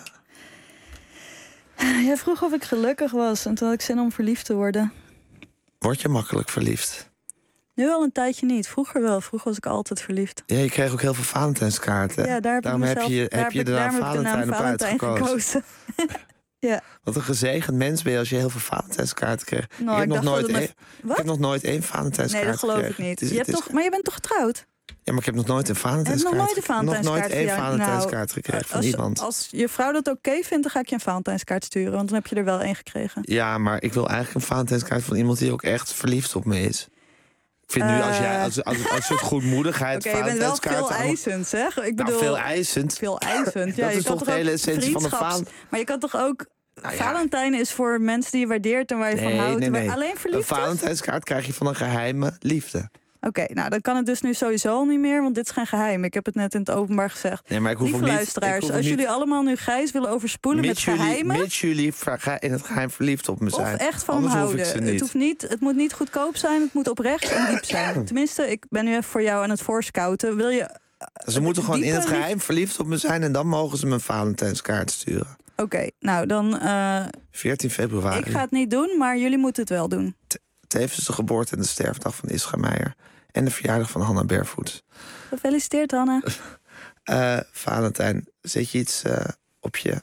Jij vroeg of ik gelukkig was en toen had ik zin om verliefd te worden.
Word je makkelijk verliefd?
Nu al een tijdje niet. Vroeger wel. Vroeger was ik altijd verliefd.
Ja, je kreeg ook heel veel Valentijnskaarten.
Ja, daar heb
daarom
ik
heb
mezelf,
je,
daar
heb je de naam Valentijn op uitgekozen.
gekozen. Ja.
Wat een gezegend mens ben je als je heel veel Valentijnskaarten kreeg.
Nou,
ik, heb
ik
nog
dacht
nooit
dat het
één,
met-
ik heb nog nooit één Valentijnskaart
Nee, dat geloof
gekregen.
ik niet.
Het is-
Je hebt
het is-
toch, maar je bent toch getrouwd?
Ja, maar ik heb nog nooit een
Je hebt
Valentijnskaart
nog nooit een
gekregen. Nog
Valentijnskaart
nooit één
via-
Valentijnskaart
nou,
gekregen van
als,
iemand.
Als je vrouw dat oké vindt, dan ga ik je een Valentijnskaart sturen. Want dan heb je er wel één gekregen.
Ja, maar ik wil eigenlijk een Valentijnskaart van iemand die ook echt verliefd op me is. Ik vind nu, als jij als, als, als soort goedmoedigheid
Oké, je bent wel
Valentijnskaart...
veel eisend, zeg. Ik
Nou,
bedoel,
veel eisend.
Veel eisend. Ja,
Dat
je
is
kan
toch de
ook
hele essentie van de
vriendschaps-
Val-
Maar je kan toch ook...
Nou ja.
Valentijn is voor mensen die je waardeert en waar je van
Nee,
houdt.
nee,
waar
nee.
Alleen
Een
verliefd is?
Valentijnskaart krijg je van een geheime liefde.
Oké, nou dan kan het dus nu sowieso al niet meer, want dit is geen geheim. Ik heb het net in het openbaar gezegd.
Nee, maar ik hoef
Lieve
ook niet-
luisteraars,
ik hoef ook
als
niet-
jullie allemaal nu Gijs willen overspoelen met
Mits jullie,
geheimen...
mits jullie verge- in het geheim verliefd op me zijn.
Of echt van hem
Anders hoef
houden.
ik ze
Het,
niet.
hoeft niet, het moet niet goedkoop zijn, het moet oprecht en diep zijn. Tenminste, ik ben nu even voor jou aan het voorscouten. Wil je...
Ze moeten gewoon in
diepe
het geheim verliefd op me zijn... en dan mogen ze me een Valentijnskaart sturen.
Oké, nou dan... uh,
veertien februari.
ik ga het niet doen, maar jullie moeten het wel doen.
Tevens de geboorte en de sterfdag van Ischa Meijer. En de verjaardag van Hanna Barefoot.
Gefeliciteerd, Hanna.
Uh, Valentijn, zet je iets uh, op je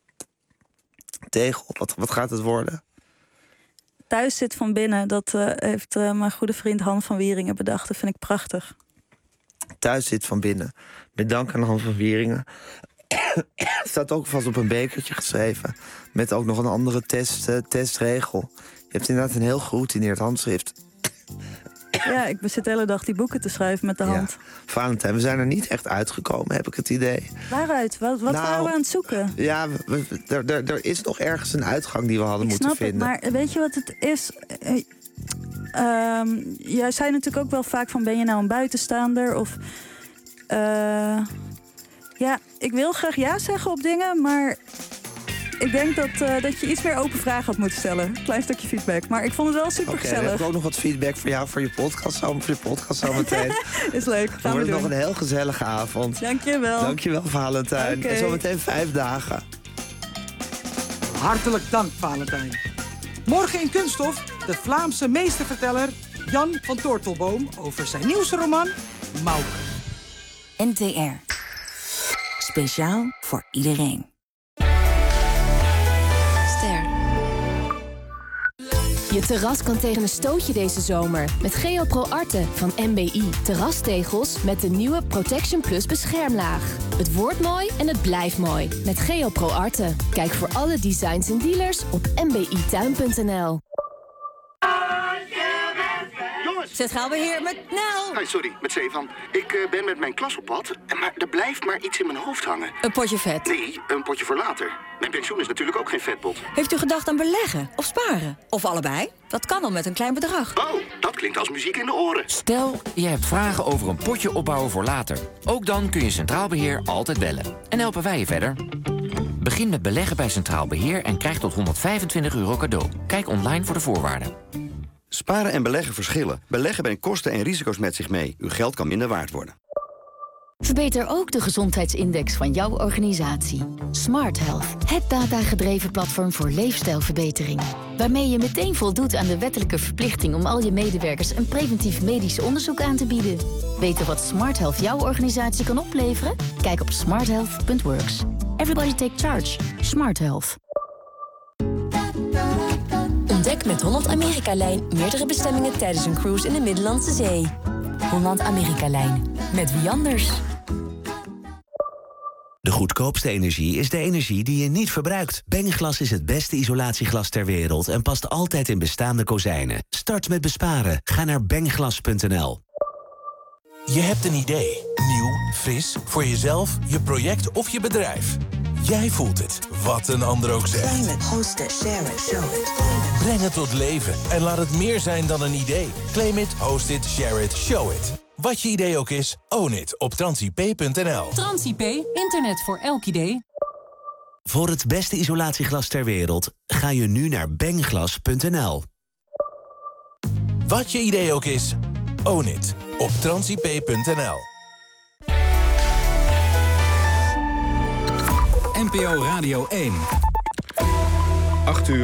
tegel? Wat, wat gaat het worden?
Thuis zit van binnen, dat uh, heeft uh, mijn goede vriend Han van Wieringen bedacht. Dat vind ik prachtig.
Thuis zit van binnen. Met dank aan Han van Wieringen. Staat ook vast op een bekertje geschreven. Met ook nog een andere test, uh, testregel. Je hebt inderdaad een heel geroutineerd handschrift.
Ja, ik zit de hele dag die boeken te schrijven met de hand.
Ja. Valentijn, we zijn er niet echt uitgekomen, heb ik het idee.
Waaruit? Wat, wat
Nou,
waren we aan het zoeken?
Ja, we, we, er, er, er is nog ergens een uitgang die we hadden
Ik
moeten
snap
vinden.
het, maar weet je wat het is? Uh, um, jij zei natuurlijk ook wel vaak van, ben je nou een buitenstaander? Of, uh, ja, ik wil graag ja zeggen op dingen, maar... Ik denk dat, uh, dat je iets meer open vragen had moeten stellen. Klein stukje feedback. Maar ik vond het wel super
Oké,
gezellig.
dan heb ik ook nog wat feedback voor jou voor je podcast. Zo, voor je podcast zo meteen.
Is leuk, gaan
Dan wordt
we
het nog
doen.
een heel gezellige avond.
Dankjewel.
Dankjewel, Valentijn.
Oké.
En zometeen vijf dagen.
Hartelijk dank, Valentijn. Morgen in Kunststof de Vlaamse meesterverteller Jan van Tortelboom over zijn nieuwste roman Mauke.
N T R. Speciaal voor iedereen.
Je terras kan tegen een stootje deze zomer. Met Geopro Arte van M B I. Terrastegels met de nieuwe Protection Plus beschermlaag. Het wordt mooi en het blijft mooi. Met Geopro Arte. Kijk voor alle designs en dealers op m b i tuin punt n l.
Centraalbeheer met Nel.
Hey, sorry, met Stefan. Ik uh, ben met mijn klas op pad, maar er blijft maar iets in mijn hoofd hangen.
Een potje vet.
Nee, een potje voor later. Mijn pensioen is natuurlijk ook geen vetpot.
Heeft u gedacht aan beleggen of sparen? Of allebei? Dat kan al met een klein bedrag.
Oh, dat klinkt als muziek in de oren.
Stel, je hebt vragen over een potje opbouwen voor later. Ook dan kun je Centraal Beheer altijd bellen. En helpen wij je verder. Begin met beleggen bij Centraal Beheer en krijg tot honderdvijfentwintig euro cadeau. Kijk online voor de voorwaarden.
Sparen en beleggen verschillen. Beleggen brengt kosten en risico's met zich mee. Uw geld kan minder waard worden.
Verbeter ook de gezondheidsindex van jouw organisatie. Smart Health, het datagedreven platform voor leefstijlverbetering. Waarmee je meteen voldoet aan de wettelijke verplichting om al je medewerkers een preventief medisch onderzoek aan te bieden. Weten wat Smart Health jouw organisatie kan opleveren? Kijk op smart health punt works. Everybody take charge. Smart Health.
Ontdek met Holland-Amerika-lijn meerdere bestemmingen tijdens een cruise in de Middellandse Zee. Holland-Amerika-lijn. Met wie anders?
De goedkoopste energie is de energie die je niet verbruikt. Bennglas is het beste isolatieglas ter wereld en past altijd in bestaande kozijnen. Start met besparen. Ga naar bennglas punt n l.
Je hebt een idee. Nieuw, fris, voor jezelf, je project of je bedrijf. Jij voelt het, wat een ander ook zegt.
Host it, share it, show it.
Breng het tot leven en laat het meer zijn dan een idee. Claim it, host it, share it, show it. Wat je idee ook is, own it op transip punt n l.
Transip, internet voor elk idee.
Voor het beste isolatieglas ter wereld ga je nu naar bengglas punt n l.
Wat je idee ook is, own it op transip punt n l.
N P O Radio één.
acht uur.